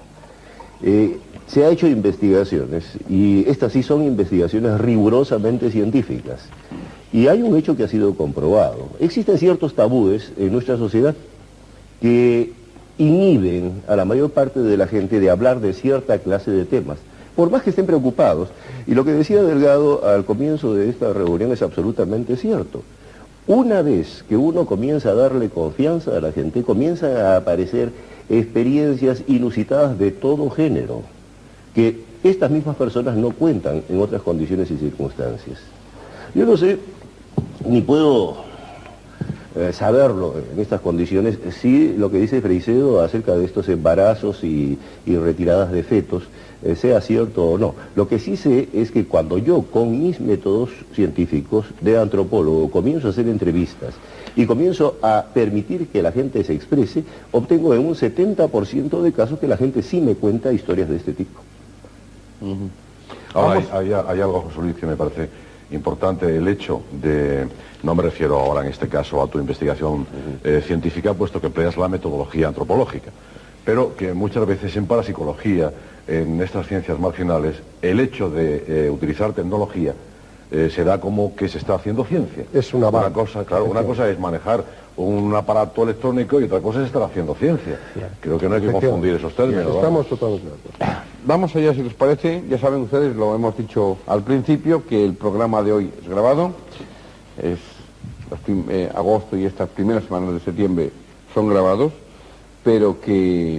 Eh, se ha hecho investigaciones, y estas sí son investigaciones rigurosamente científicas. Y hay un hecho que ha sido comprobado. Existen ciertos tabúes en nuestra sociedad que inhiben a la mayor parte de la gente de hablar de cierta clase de temas, por más que estén preocupados. Y lo que decía Delgado al comienzo de esta reunión es absolutamente cierto. Una vez que uno comienza a darle confianza a la gente, comienzan a aparecer experiencias inusitadas de todo género, que estas mismas personas no cuentan en otras condiciones y circunstancias. Yo no sé, ni puedo eh, saberlo en estas condiciones, si lo que dice Freixedo acerca de estos embarazos y, y retiradas de fetos, eh, sea cierto o no. Lo que sí sé es que cuando yo, con mis métodos científicos de antropólogo, comienzo a hacer entrevistas y comienzo a permitir que la gente se exprese, obtengo en un setenta por ciento de casos que la gente sí me cuenta historias de este tipo. Uh-huh. Ahora, hay, hay, hay algo, José Luis, que me parece importante, el hecho de, no me refiero ahora en este caso a tu investigación eh, científica, puesto que empleas la metodología antropológica, pero que muchas veces en parapsicología, en estas ciencias marginales, el hecho de eh, utilizar tecnología eh, se da como que se está haciendo ciencia. Es una, una cosa, claro, una cosa es manejar un aparato electrónico y otra cosa es estar haciendo ciencia. Creo que no hay que confundir esos términos. Estamos totalmente de acuerdo. Vamos allá, si les parece. Ya saben ustedes, lo hemos dicho al principio, que el programa de hoy es grabado. Es eh, agosto y estas primeras semanas de septiembre son grabados, pero que,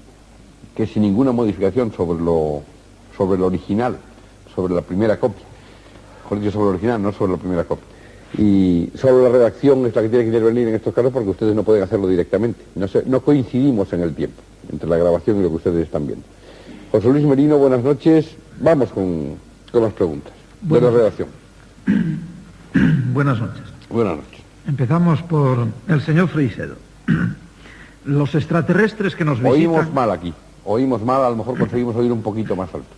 que sin ninguna modificación sobre lo, sobre lo original, sobre la primera copia. Mejor dicho, sobre lo original, no sobre la primera copia. Y solo la redacción es la que tiene que intervenir en estos casos, porque ustedes no pueden hacerlo directamente. No, sé, no coincidimos en el tiempo entre la grabación y lo que ustedes están viendo. José Luis Merino, buenas noches. Vamos con, con las preguntas buenas, de la redacción. Buenas noches. Buenas noches. Empezamos por el señor Freixedo. Los extraterrestres que nos visitan... Oímos mal aquí. Oímos mal, a lo mejor conseguimos oír un poquito más alto.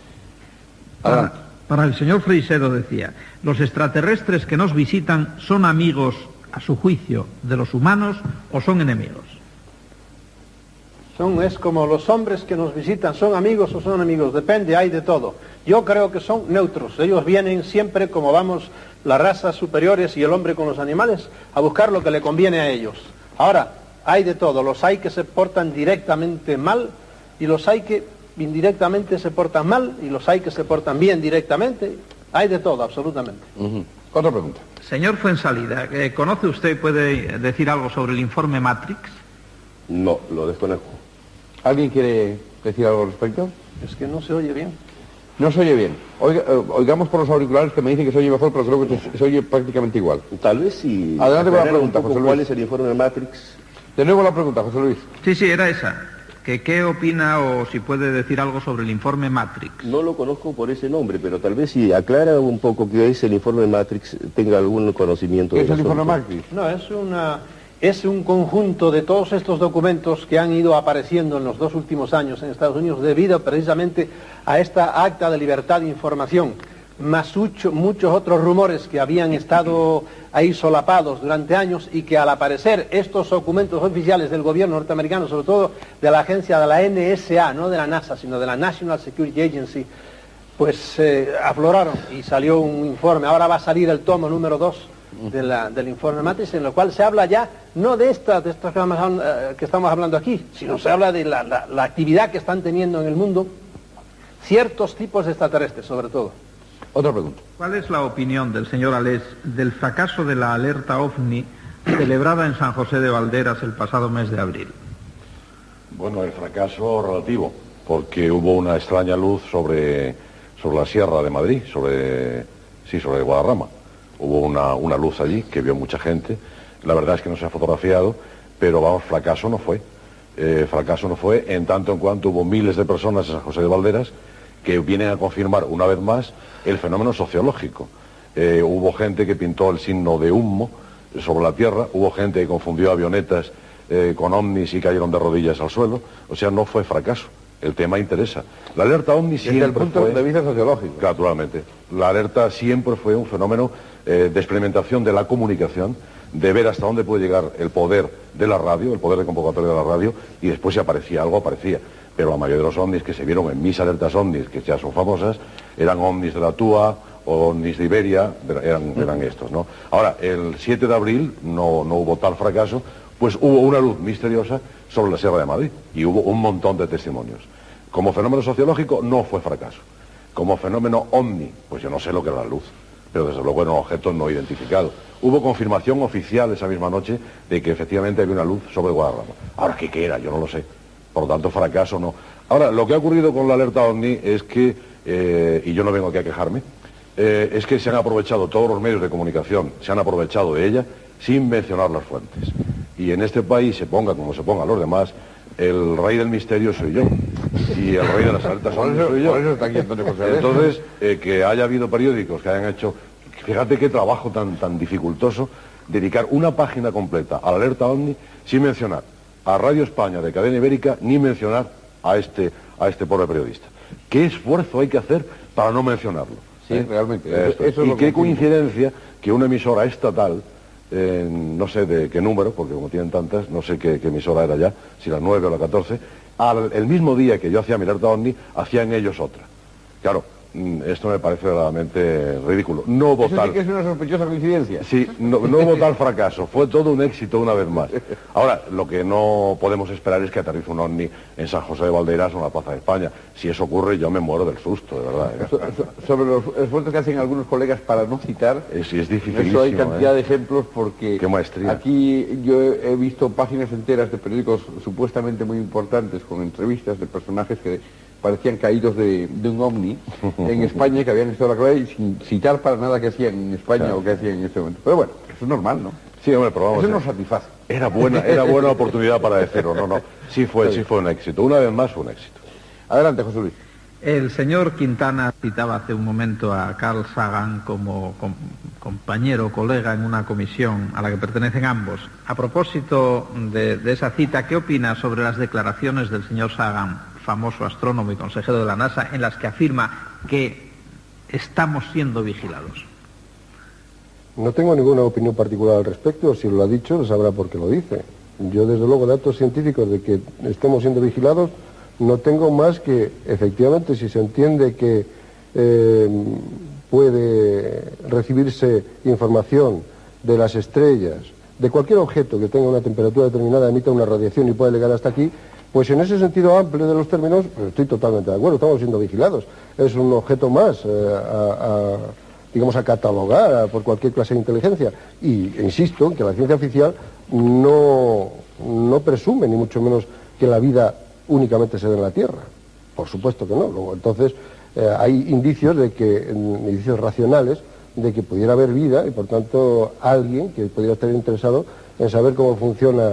Para, para el señor Freixedo decía, los extraterrestres que nos visitan son amigos, a su juicio, de los humanos o son enemigos. Son, es como los hombres que nos visitan, ¿son amigos o son enemigos? Depende, hay de todo. Yo creo que son neutros. Ellos vienen siempre, como vamos las razas superiores y el hombre con los animales, a buscar lo que le conviene a ellos. Ahora, hay de todo. Los hay que se portan directamente mal y los hay que indirectamente se portan mal y los hay que se portan bien directamente. Hay de todo, absolutamente. Uh-huh. Otra pregunta. Señor Fuensalida, ¿conoce usted, puede decir algo sobre el informe Matrix? No, lo desconozco. ¿Alguien quiere decir algo al respecto? Es que no se oye bien. No se oye bien. Oiga, oigamos por los auriculares, que me dicen que se oye mejor, pero creo que se, se oye prácticamente igual. Tal vez si... Adelante con la pregunta, José Luis. ¿Cuál es el informe de Matrix? De nuevo la pregunta, José Luis. Sí, sí, era esa. que qué opina o si puede decir algo sobre el informe Matrix. No lo conozco por ese nombre, pero tal vez si aclara un poco qué es el informe Matrix, tenga algún conocimiento. ¿Qué de es el informe asunto. Matrix? No, es una... Es un conjunto de todos estos documentos que han ido apareciendo en los dos últimos años en Estados Unidos debido precisamente a esta acta de libertad de información, más mucho, muchos otros rumores que habían estado ahí solapados durante años y que al aparecer estos documentos oficiales del gobierno norteamericano, sobre todo de la agencia de la N S A, no de la NASA, sino de la National Security Agency, pues eh, afloraron y salió un informe. Ahora va a salir el tomo número dos de la, del informe Matrix, en lo cual se habla ya no de esta, de esta que, estamos, eh, que estamos hablando aquí, sino se habla de la, la, la actividad que están teniendo en el mundo ciertos tipos de extraterrestres, sobre todo. Otra pregunta. ¿Cuál es la opinión del señor Alés del fracaso de la alerta OVNI celebrada en San José de Valderas el pasado mes de abril? Bueno, el fracaso relativo, porque hubo una extraña luz sobre, sobre la Sierra de Madrid, sobre, sí, sobre Guadarrama. Hubo una, una luz allí que vio mucha gente. La verdad es que no se ha fotografiado, pero vamos, fracaso no fue. Eh, fracaso no fue en tanto en cuanto hubo miles de personas en San José de Valderas que vienen a confirmar una vez más el fenómeno sociológico. Eh, hubo gente que pintó el signo de humo sobre la Tierra, hubo gente que confundió avionetas eh, con ovnis y cayeron de rodillas al suelo. O sea, no fue fracaso. El tema interesa. La alerta ovni siempre Desde el punto fue, de vista sociológico. Naturalmente. La alerta siempre fue un fenómeno eh, de experimentación de la comunicación, de ver hasta dónde puede llegar el poder de la radio, el poder de convocatoria de la radio, y después si aparecía algo, aparecía. Pero la mayoría de los ovnis que se vieron en mis alertas ovnis, que ya son famosas, eran ovnis de la T U A, ovnis de Iberia, eran, eran estos, ¿no? Ahora, el siete de abril no, no hubo tal fracaso, pues hubo una luz misteriosa sobre la Sierra de Madrid, y hubo un montón de testimonios. Como fenómeno sociológico no fue fracaso. Como fenómeno ovni, pues yo no sé lo que era la luz, pero desde luego era un objeto no identificado. Hubo confirmación oficial esa misma noche de que efectivamente había una luz sobre Guadarrama. Ahora, ¿qué, qué era? Yo no lo sé. Por lo tanto, fracaso no. Ahora, lo que ha ocurrido con la alerta ovni es que, eh, y yo no vengo aquí a quejarme, eh, es que se han aprovechado todos los medios de comunicación, se han aprovechado de ella sin mencionar las fuentes. Y en este país, se ponga como se ponga los demás, el rey del misterio soy yo. Y el rey de las alertas ovni soy yo. Por eso está aquí Antonio José Alés. Entonces, eh, que haya habido periódicos que hayan hecho... Fíjate qué trabajo tan, tan dificultoso dedicar una página completa a la alerta ovni sin mencionar a Radio España de Cadena Ibérica ni mencionar a este, a este pobre periodista. ¿Qué esfuerzo hay que hacer para no mencionarlo? Sí, ¿Eh? realmente. Eso, Eso es y lo qué que coincidencia que una emisora estatal, eh, no sé de qué número, porque como tienen tantas, no sé qué, qué emisora era ya, si la nueve o la catorce, al, el mismo día que yo hacía mi alerta ovni, hacían ellos otra. Claro, esto me parece verdaderamente ridículo. No hubo Eso tal... sí que es una sospechosa coincidencia. Sí, no, no hubo tal fracaso, fue todo un éxito una vez más. Ahora, lo que no podemos esperar es que aterrice un ovni en San José de Valderas o en la Plaza de España. Si eso ocurre, yo me muero del susto, de verdad. ¿eh? So, so, sobre los esfuerzos que hacen algunos colegas para no citar, es, es dificilísimo. Eso hay cantidad ¿eh? de ejemplos porque Qué maestría. Aquí yo he visto páginas enteras de periódicos supuestamente muy importantes con entrevistas de personajes que parecían caídos de, de un ovni en España, que habían estado en la clave y sin citar para nada que hacían en España, claro, o que hacían en ese momento. Pero bueno, eso es normal, ¿no? Sí, hombre, pero vamos. Eso eh. nos satisface. Era buena, era buena oportunidad para decirlo, no, no. Sí fue, sí fue un éxito. Una vez más fue un éxito. Adelante, José Luis. El señor Quintana citaba hace un momento a Carl Sagan como com compañero, colega en una comisión a la que pertenecen ambos. A propósito de, de esa cita, ¿qué opina sobre las declaraciones del señor Sagan, famoso astrónomo y consejero de la NASA, en las que afirma que estamos siendo vigilados? No tengo ninguna opinión particular al respecto. Si lo ha dicho, sabrá por qué lo dice. Yo, desde luego, datos científicos de que estemos siendo vigilados no tengo más que, efectivamente, si se entiende que eh, puede recibirse información de las estrellas, de cualquier objeto que tenga una temperatura determinada, emita una radiación y puede llegar hasta aquí, pues en ese sentido amplio de los términos, pues estoy totalmente de acuerdo, estamos siendo vigilados. Es un objeto más eh, a, a, digamos, a catalogar a, por cualquier clase de inteligencia. Y insisto que la ciencia oficial no, no presume, ni mucho menos, que la vida únicamente se da en la Tierra. Por supuesto que no. Luego, entonces, eh, hay indicios de que, indicios racionales, de que pudiera haber vida y, por tanto, alguien que pudiera estar interesado en saber cómo funciona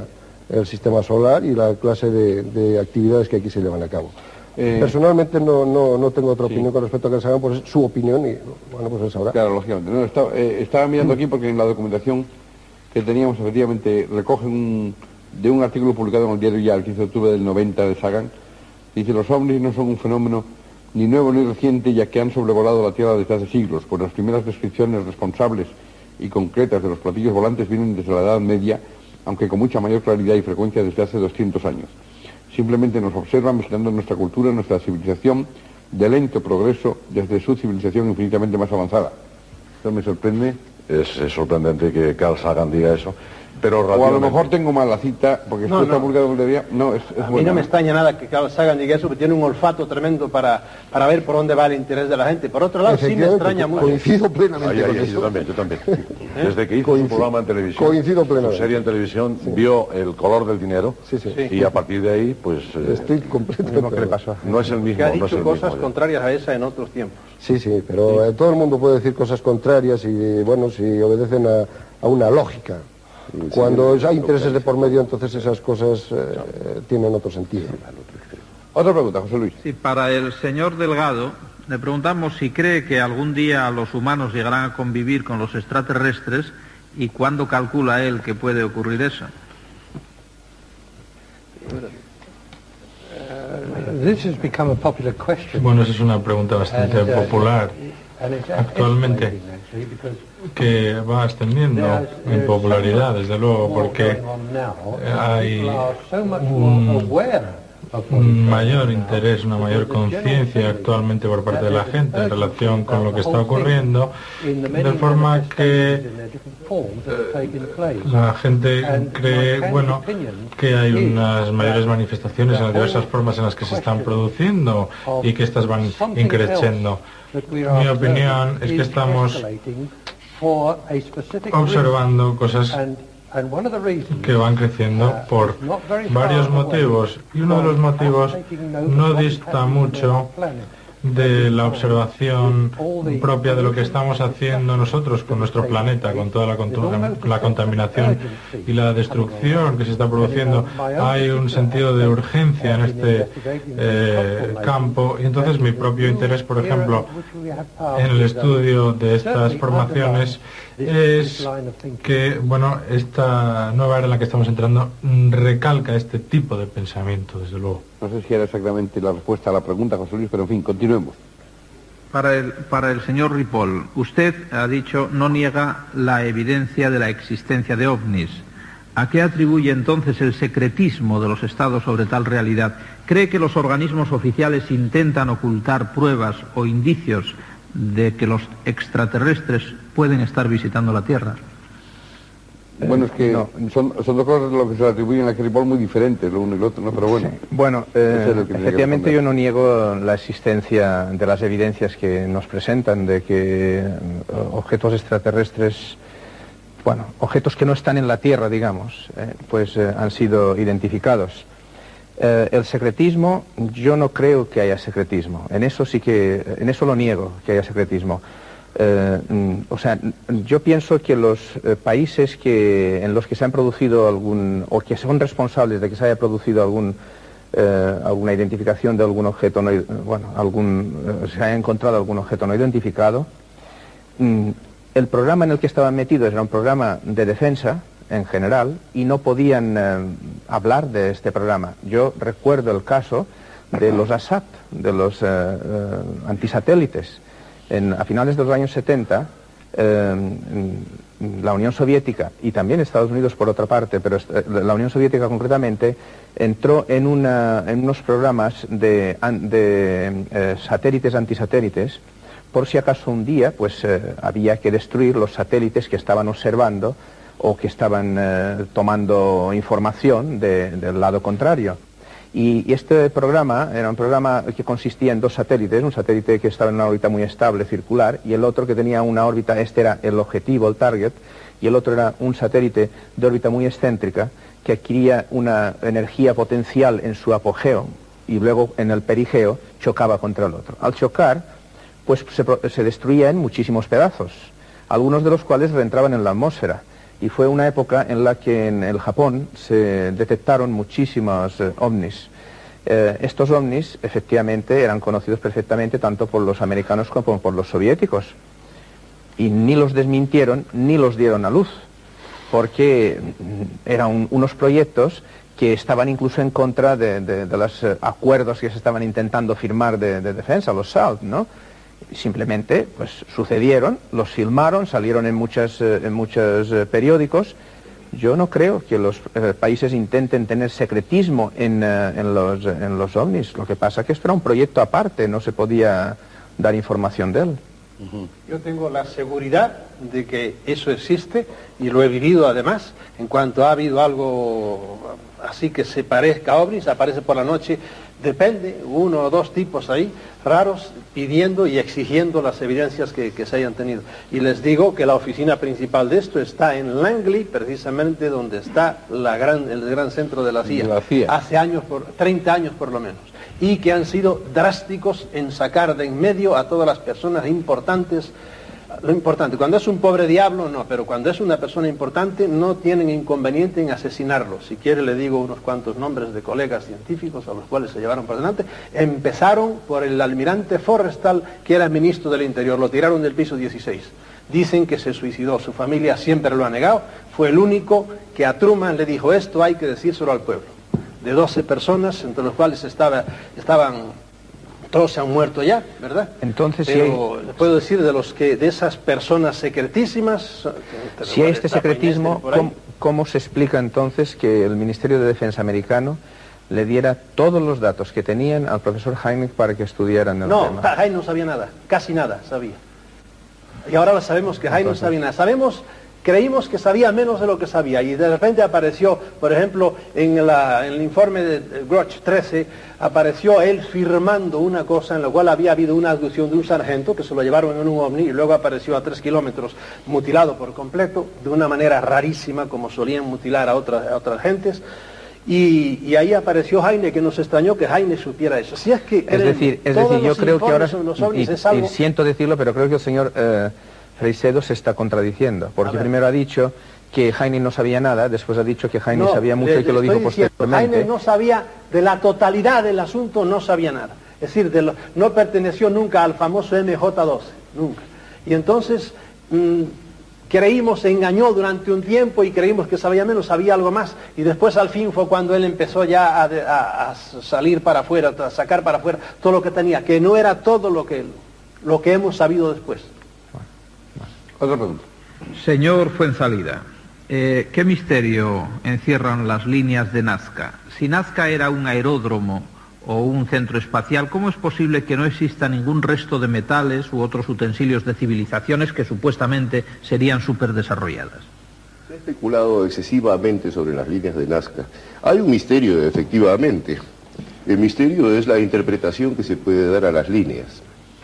el sistema solar y la clase de, de actividades que aquí se llevan a cabo. Eh, Personalmente no, no, no tengo otra opinión sí. con respecto a Carl Sagan, pues es su opinión y bueno, pues él sabrá. Claro, lógicamente. No, estaba, eh, estaba mirando aquí porque en la documentación que teníamos efectivamente recoge un, de un artículo publicado en el diario Ya el quince de octubre del noventa de Sagan, dice: los ovnis no son un fenómeno ni nuevo ni reciente, ya que han sobrevolado la Tierra desde hace siglos, pues las primeras descripciones responsables y concretas de los platillos volantes vienen desde la Edad Media, aunque con mucha mayor claridad y frecuencia desde hace doscientos años. Simplemente nos observan visitando nuestra cultura, nuestra civilización, de lento progreso desde su civilización infinitamente más avanzada. Esto me sorprende. Es, es sorprendente que Carl Sagan diga eso. Pero o a lo mejor tengo mal la cita, porque no, esto está no. publicado en el día. No, es, es a buena. mí no me extraña nada que Carl Sagan diga eso, porque tiene un olfato tremendo para, para ver por dónde va el interés de la gente. Por otro lado, sí me extraña mucho. Coincido plenamente ay, ay, con ay, eso. Yo también, yo también. Desde que hizo coincido, su programa en televisión, coincido plenamente. su serie en televisión, sí. vio el color del dinero sí, sí. y a partir de ahí, pues... Eh, Estoy completamente le pasó. No es el mismo. Que ha dicho no es el cosas mismo, contrarias a esa en otros tiempos. Sí, sí, pero sí. Eh, todo el mundo puede decir cosas contrarias y, bueno, si obedecen a, a una lógica. Cuando hay intereses de por medio, entonces esas cosas eh, tienen otro sentido. Otra pregunta, José Luis. Sí, para el señor Delgado, le preguntamos si cree que algún día los humanos llegarán a convivir con los extraterrestres y cuándo calcula él que puede ocurrir eso. Bueno, esa es una pregunta bastante popular actualmente, que va ascendiendo en popularidad, desde luego, porque hay un, un mayor interés, una mayor conciencia actualmente por parte de la gente en relación con lo que está ocurriendo, de forma que eh, la gente cree, bueno, que hay unas mayores manifestaciones en las diversas formas en las que se están produciendo y que estas van increciendo. Mi opinión es que estamos observando cosas que van creciendo por varios motivos, y uno de los motivos no dista mucho de la observación propia de lo que estamos haciendo nosotros con nuestro planeta, con toda la, la contaminación y la destrucción que se está produciendo. Hay un sentido de urgencia en este eh, campo, y entonces mi propio interés, por ejemplo, en el estudio de estas formaciones es que, bueno, esta nueva era en la que estamos entrando recalca este tipo de pensamiento, desde luego. No sé si era exactamente la respuesta a la pregunta, José Luis, pero en fin, continuemos. Para el, para el señor Ripoll, usted ha dicho no niega la evidencia de la existencia de ovnis. ¿A qué atribuye entonces el secretismo de los estados sobre tal realidad? ¿Cree que los organismos oficiales intentan ocultar pruebas o indicios de que los extraterrestres pueden estar visitando la Tierra? Bueno, es que no. son, son dos cosas lo que se le atribuyen a Ripoll muy diferentes, lo uno y lo otro, ¿no? Pero bueno. Sí. Bueno, eh, es efectivamente yo no niego la existencia de las evidencias que nos presentan de que uh, objetos extraterrestres, bueno, objetos que no están en la Tierra, digamos, eh, pues eh, han sido identificados. Eh, el secretismo, yo no creo que haya secretismo. En eso sí que, en eso lo niego, que haya secretismo. Eh, o sea, yo pienso que los eh, países que, en los que se han producido algún, o que son responsables de que se haya producido algún, eh, alguna identificación de algún objeto, no, bueno, algún, eh, se haya encontrado algún objeto no identificado, mm, el programa en el que estaban metidos era un programa de defensa en general y no podían eh, hablar de este programa. Yo recuerdo el caso de los ASAT, de los eh, eh, antisatélites. En, a finales de los años setenta, eh, la Unión Soviética, y también Estados Unidos por otra parte, pero la Unión Soviética concretamente, entró en, una, en unos programas de, de eh, satélites antisatélites, por si acaso un día pues, eh, había que destruir los satélites que estaban observando o que estaban eh, tomando información de, del lado contrario. Y, y este programa era un programa que consistía en dos satélites, un satélite que estaba en una órbita muy estable, circular, y el otro que tenía una órbita, este era el objetivo, el target, y el otro era un satélite de órbita muy excéntrica, que adquiría una energía potencial en su apogeo, y luego en el perigeo chocaba contra el otro. Al chocar, pues se, se destruía en muchísimos pedazos, algunos de los cuales reentraban en la atmósfera. y fue una época en la que en el Japón se detectaron muchísimos eh, ovnis. Eh, estos ovnis efectivamente eran conocidos perfectamente tanto por los americanos como por los soviéticos, y ni los desmintieron ni los dieron a luz, porque eran un, unos proyectos que estaban incluso en contra de, de, de los eh, acuerdos que se estaban intentando firmar de, de defensa, los SALT, ¿no? Simplemente pues sucedieron, los filmaron, salieron en muchos eh, en muchos eh, periódicos. Yo no creo que los eh, países intenten tener secretismo en, eh, en, los, en los ovnis. Lo que pasa es que esto era un proyecto aparte, no se podía dar información de él. Uh-huh. Yo tengo la seguridad de que eso existe y lo he vivido además. En cuanto ha habido algo así que se parezca a ovnis, aparece por la noche, depende, uno o dos tipos ahí raros pidiendo y exigiendo las evidencias que, que se hayan tenido. Y les digo que la oficina principal de esto está en Langley, precisamente donde está la gran, el gran centro de la C I A, la C I A. Hace años, por, treinta años por lo menos, y que han sido drásticos en sacar de en medio a todas las personas importantes. Lo importante, cuando es un pobre diablo, no, pero cuando es una persona importante, no tienen inconveniente en asesinarlo. Si quiere le digo unos cuantos nombres de colegas científicos a los cuales se llevaron por delante. Empezaron por el almirante Forrestal, que era ministro del Interior, lo tiraron del piso dieciséis. Dicen que se suicidó, su familia siempre lo ha negado, fue el único que a Truman le dijo: esto hay que decírselo al pueblo. De doce personas, entre los cuales estaba, estaban... todos se han muerto ya, ¿verdad? Entonces, pero si hay... puedo decir de los que de esas personas secretísimas. Si hay este secretismo, ¿cómo, ¿cómo se explica entonces que el Ministerio de Defensa americano le diera todos los datos que tenían al profesor Hynek para que estudiaran el no, tema? No, Hynek no sabía nada, casi nada sabía. Y ahora lo sabemos que Hynek no sabía nada. Sabemos. Creímos que sabía menos de lo que sabía y de repente apareció, por ejemplo, en, la, en el informe de Groch trece, apareció él firmando una cosa en la cual había habido una abducción de un sargento que se lo llevaron en un ovni y luego apareció a tres kilómetros mutilado por completo, de una manera rarísima como solían mutilar a otras, a otras gentes. Y, y ahí apareció Hynek, que nos extrañó que Hynek supiera eso. Si es que, es decir, es decir yo creo que ahora, ovnis, y, es algo... y siento decirlo, pero creo que el señor... Eh, Freixedo se está contradiciendo, porque primero ha dicho que Hynek no sabía nada, después ha dicho que Hynek no, sabía mucho le, y que lo dijo posteriormente. Hynek no sabía de la totalidad del asunto, no sabía nada. Es decir, de lo, no perteneció nunca al famoso M J doce, nunca. Y entonces mmm, creímos, se engañó durante un tiempo y creímos que sabía menos, sabía algo más. Y después al fin fue cuando él empezó ya a, a, a salir para afuera, a sacar para afuera todo lo que tenía, que no era todo lo que, lo que hemos sabido después. Otra pregunta. Señor Fuenzalida, eh, ¿qué misterio encierran las líneas de Nazca? Si Nazca era un aeródromo o un centro espacial, ¿cómo es posible que no exista ningún resto de metales u otros utensilios de civilizaciones que supuestamente serían superdesarrolladas? Se ha especulado excesivamente sobre las líneas de Nazca. Hay un misterio, efectivamente. El misterio es la interpretación que se puede dar a las líneas.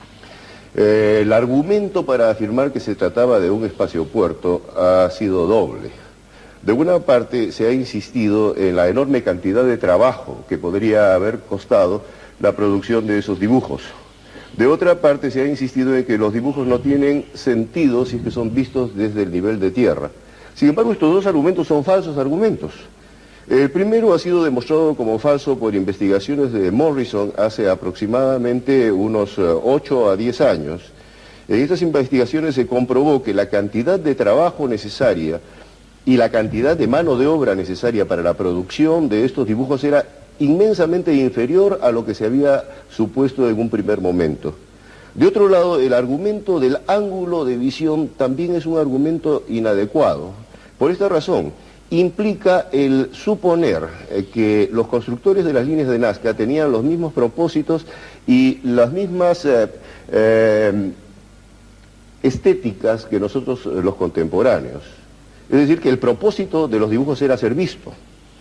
Eh, el argumento para afirmar que se trataba de un espaciopuerto ha sido doble. De una parte se ha insistido en la enorme cantidad de trabajo que podría haber costado la producción de esos dibujos. De otra parte se ha insistido en que los dibujos no tienen sentido si es que son vistos desde el nivel de tierra. Sin embargo, estos dos argumentos son falsos argumentos. El primero ha sido demostrado como falso por investigaciones de Morrison hace aproximadamente unos ocho a diez años. En estas investigaciones se comprobó que la cantidad de trabajo necesaria y la cantidad de mano de obra necesaria para la producción de estos dibujos era inmensamente inferior a lo que se había supuesto en un primer momento. De otro lado, el argumento del ángulo de visión también es un argumento inadecuado. Por esta razón, implica el suponer eh, que los constructores de las líneas de Nazca tenían los mismos propósitos y las mismas eh, eh, estéticas que nosotros los contemporáneos. Es decir, que el propósito de los dibujos era ser visto.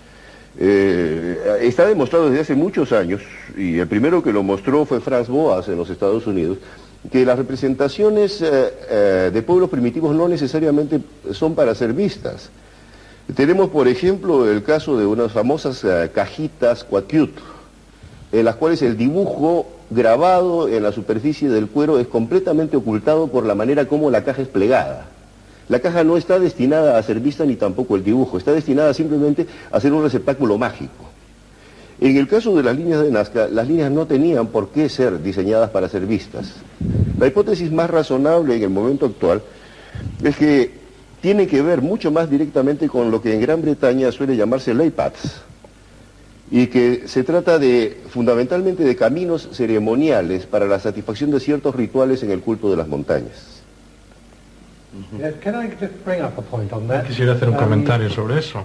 Eh, está demostrado desde hace muchos años, y el primero que lo mostró fue Franz Boas en los Estados Unidos, que las representaciones eh, eh, de pueblos primitivos no necesariamente son para ser vistas. Tenemos, por ejemplo, el caso de unas famosas uh, cajitas Quatute, en las cuales el dibujo grabado en la superficie del cuero es completamente ocultado por la manera como la caja es plegada. La caja no está destinada a ser vista ni tampoco el dibujo, está destinada simplemente a ser un receptáculo mágico. En el caso de las líneas de Nazca, las líneas no tenían por qué ser diseñadas para ser vistas. La hipótesis más razonable en el momento actual es que tiene que ver mucho más directamente con lo que en Gran Bretaña suele llamarse lay paths, y que se trata de, fundamentalmente, de caminos ceremoniales para la satisfacción de ciertos rituales en el culto de las montañas. Quisiera hacer un comentario sobre eso.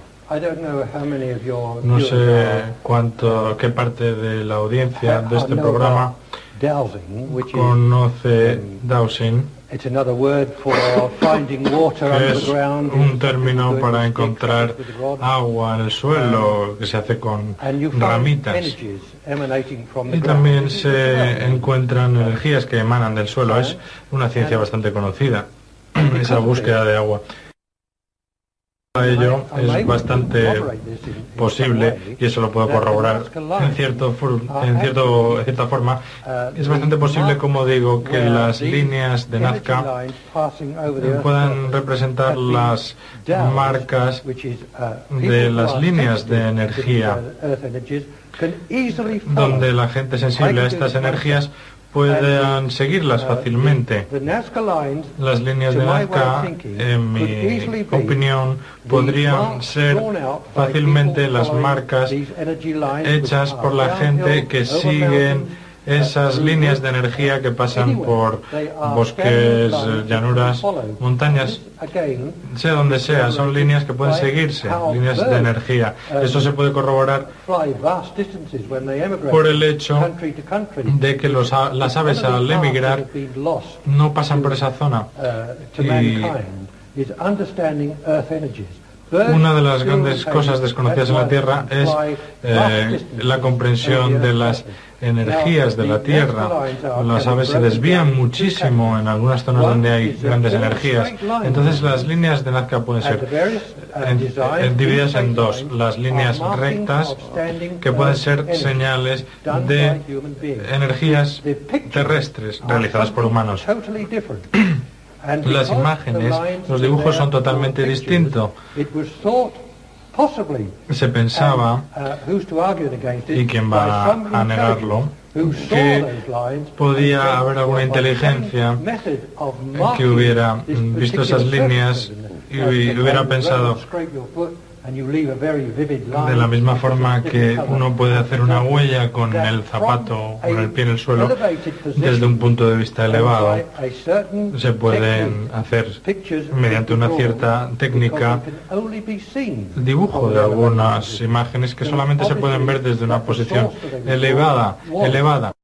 No sé cuánto, qué parte de la audiencia de este programa conoce dowsing, que es un término para encontrar agua en el suelo, que se hace con ramitas. Y también se encuentran energías que emanan del suelo. Es una ciencia bastante conocida, esa búsqueda de agua. A ello es bastante posible, y eso lo puedo corroborar en, cierto, en, cierto, en cierta forma, es bastante posible, como digo, que las líneas de Nazca puedan representar las marcas de las líneas de energía, donde la gente sensible a estas energías puedan seguirlas fácilmente. Las líneas de Nazca, en mi opinión, podrían ser fácilmente las marcas hechas por la gente que siguen esas líneas de energía que pasan por bosques, llanuras, montañas, sea donde sea, son líneas que pueden seguirse, líneas de energía. Eso se puede corroborar por el hecho de que los, las aves al emigrar no pasan por esa zona. Y una de las grandes cosas desconocidas en la Tierra es eh, la comprensión de las energías de la Tierra. Las aves se desvían muchísimo en algunas zonas donde hay grandes energías. Entonces las líneas de Nazca pueden ser en, en, divididas en dos. Las líneas rectas, que pueden ser señales de energías terrestres realizadas por humanos. Las imágenes, los dibujos son totalmente distintos. Se pensaba, y quién va a negarlo, que podía haber alguna inteligencia que hubiera visto esas líneas y hubiera pensado, de la misma forma que uno puede hacer una huella con el zapato, con el pie en el suelo, desde un punto de vista elevado, se pueden hacer mediante una cierta técnica el dibujo de algunas imágenes que solamente se pueden ver desde una posición elevada, elevada.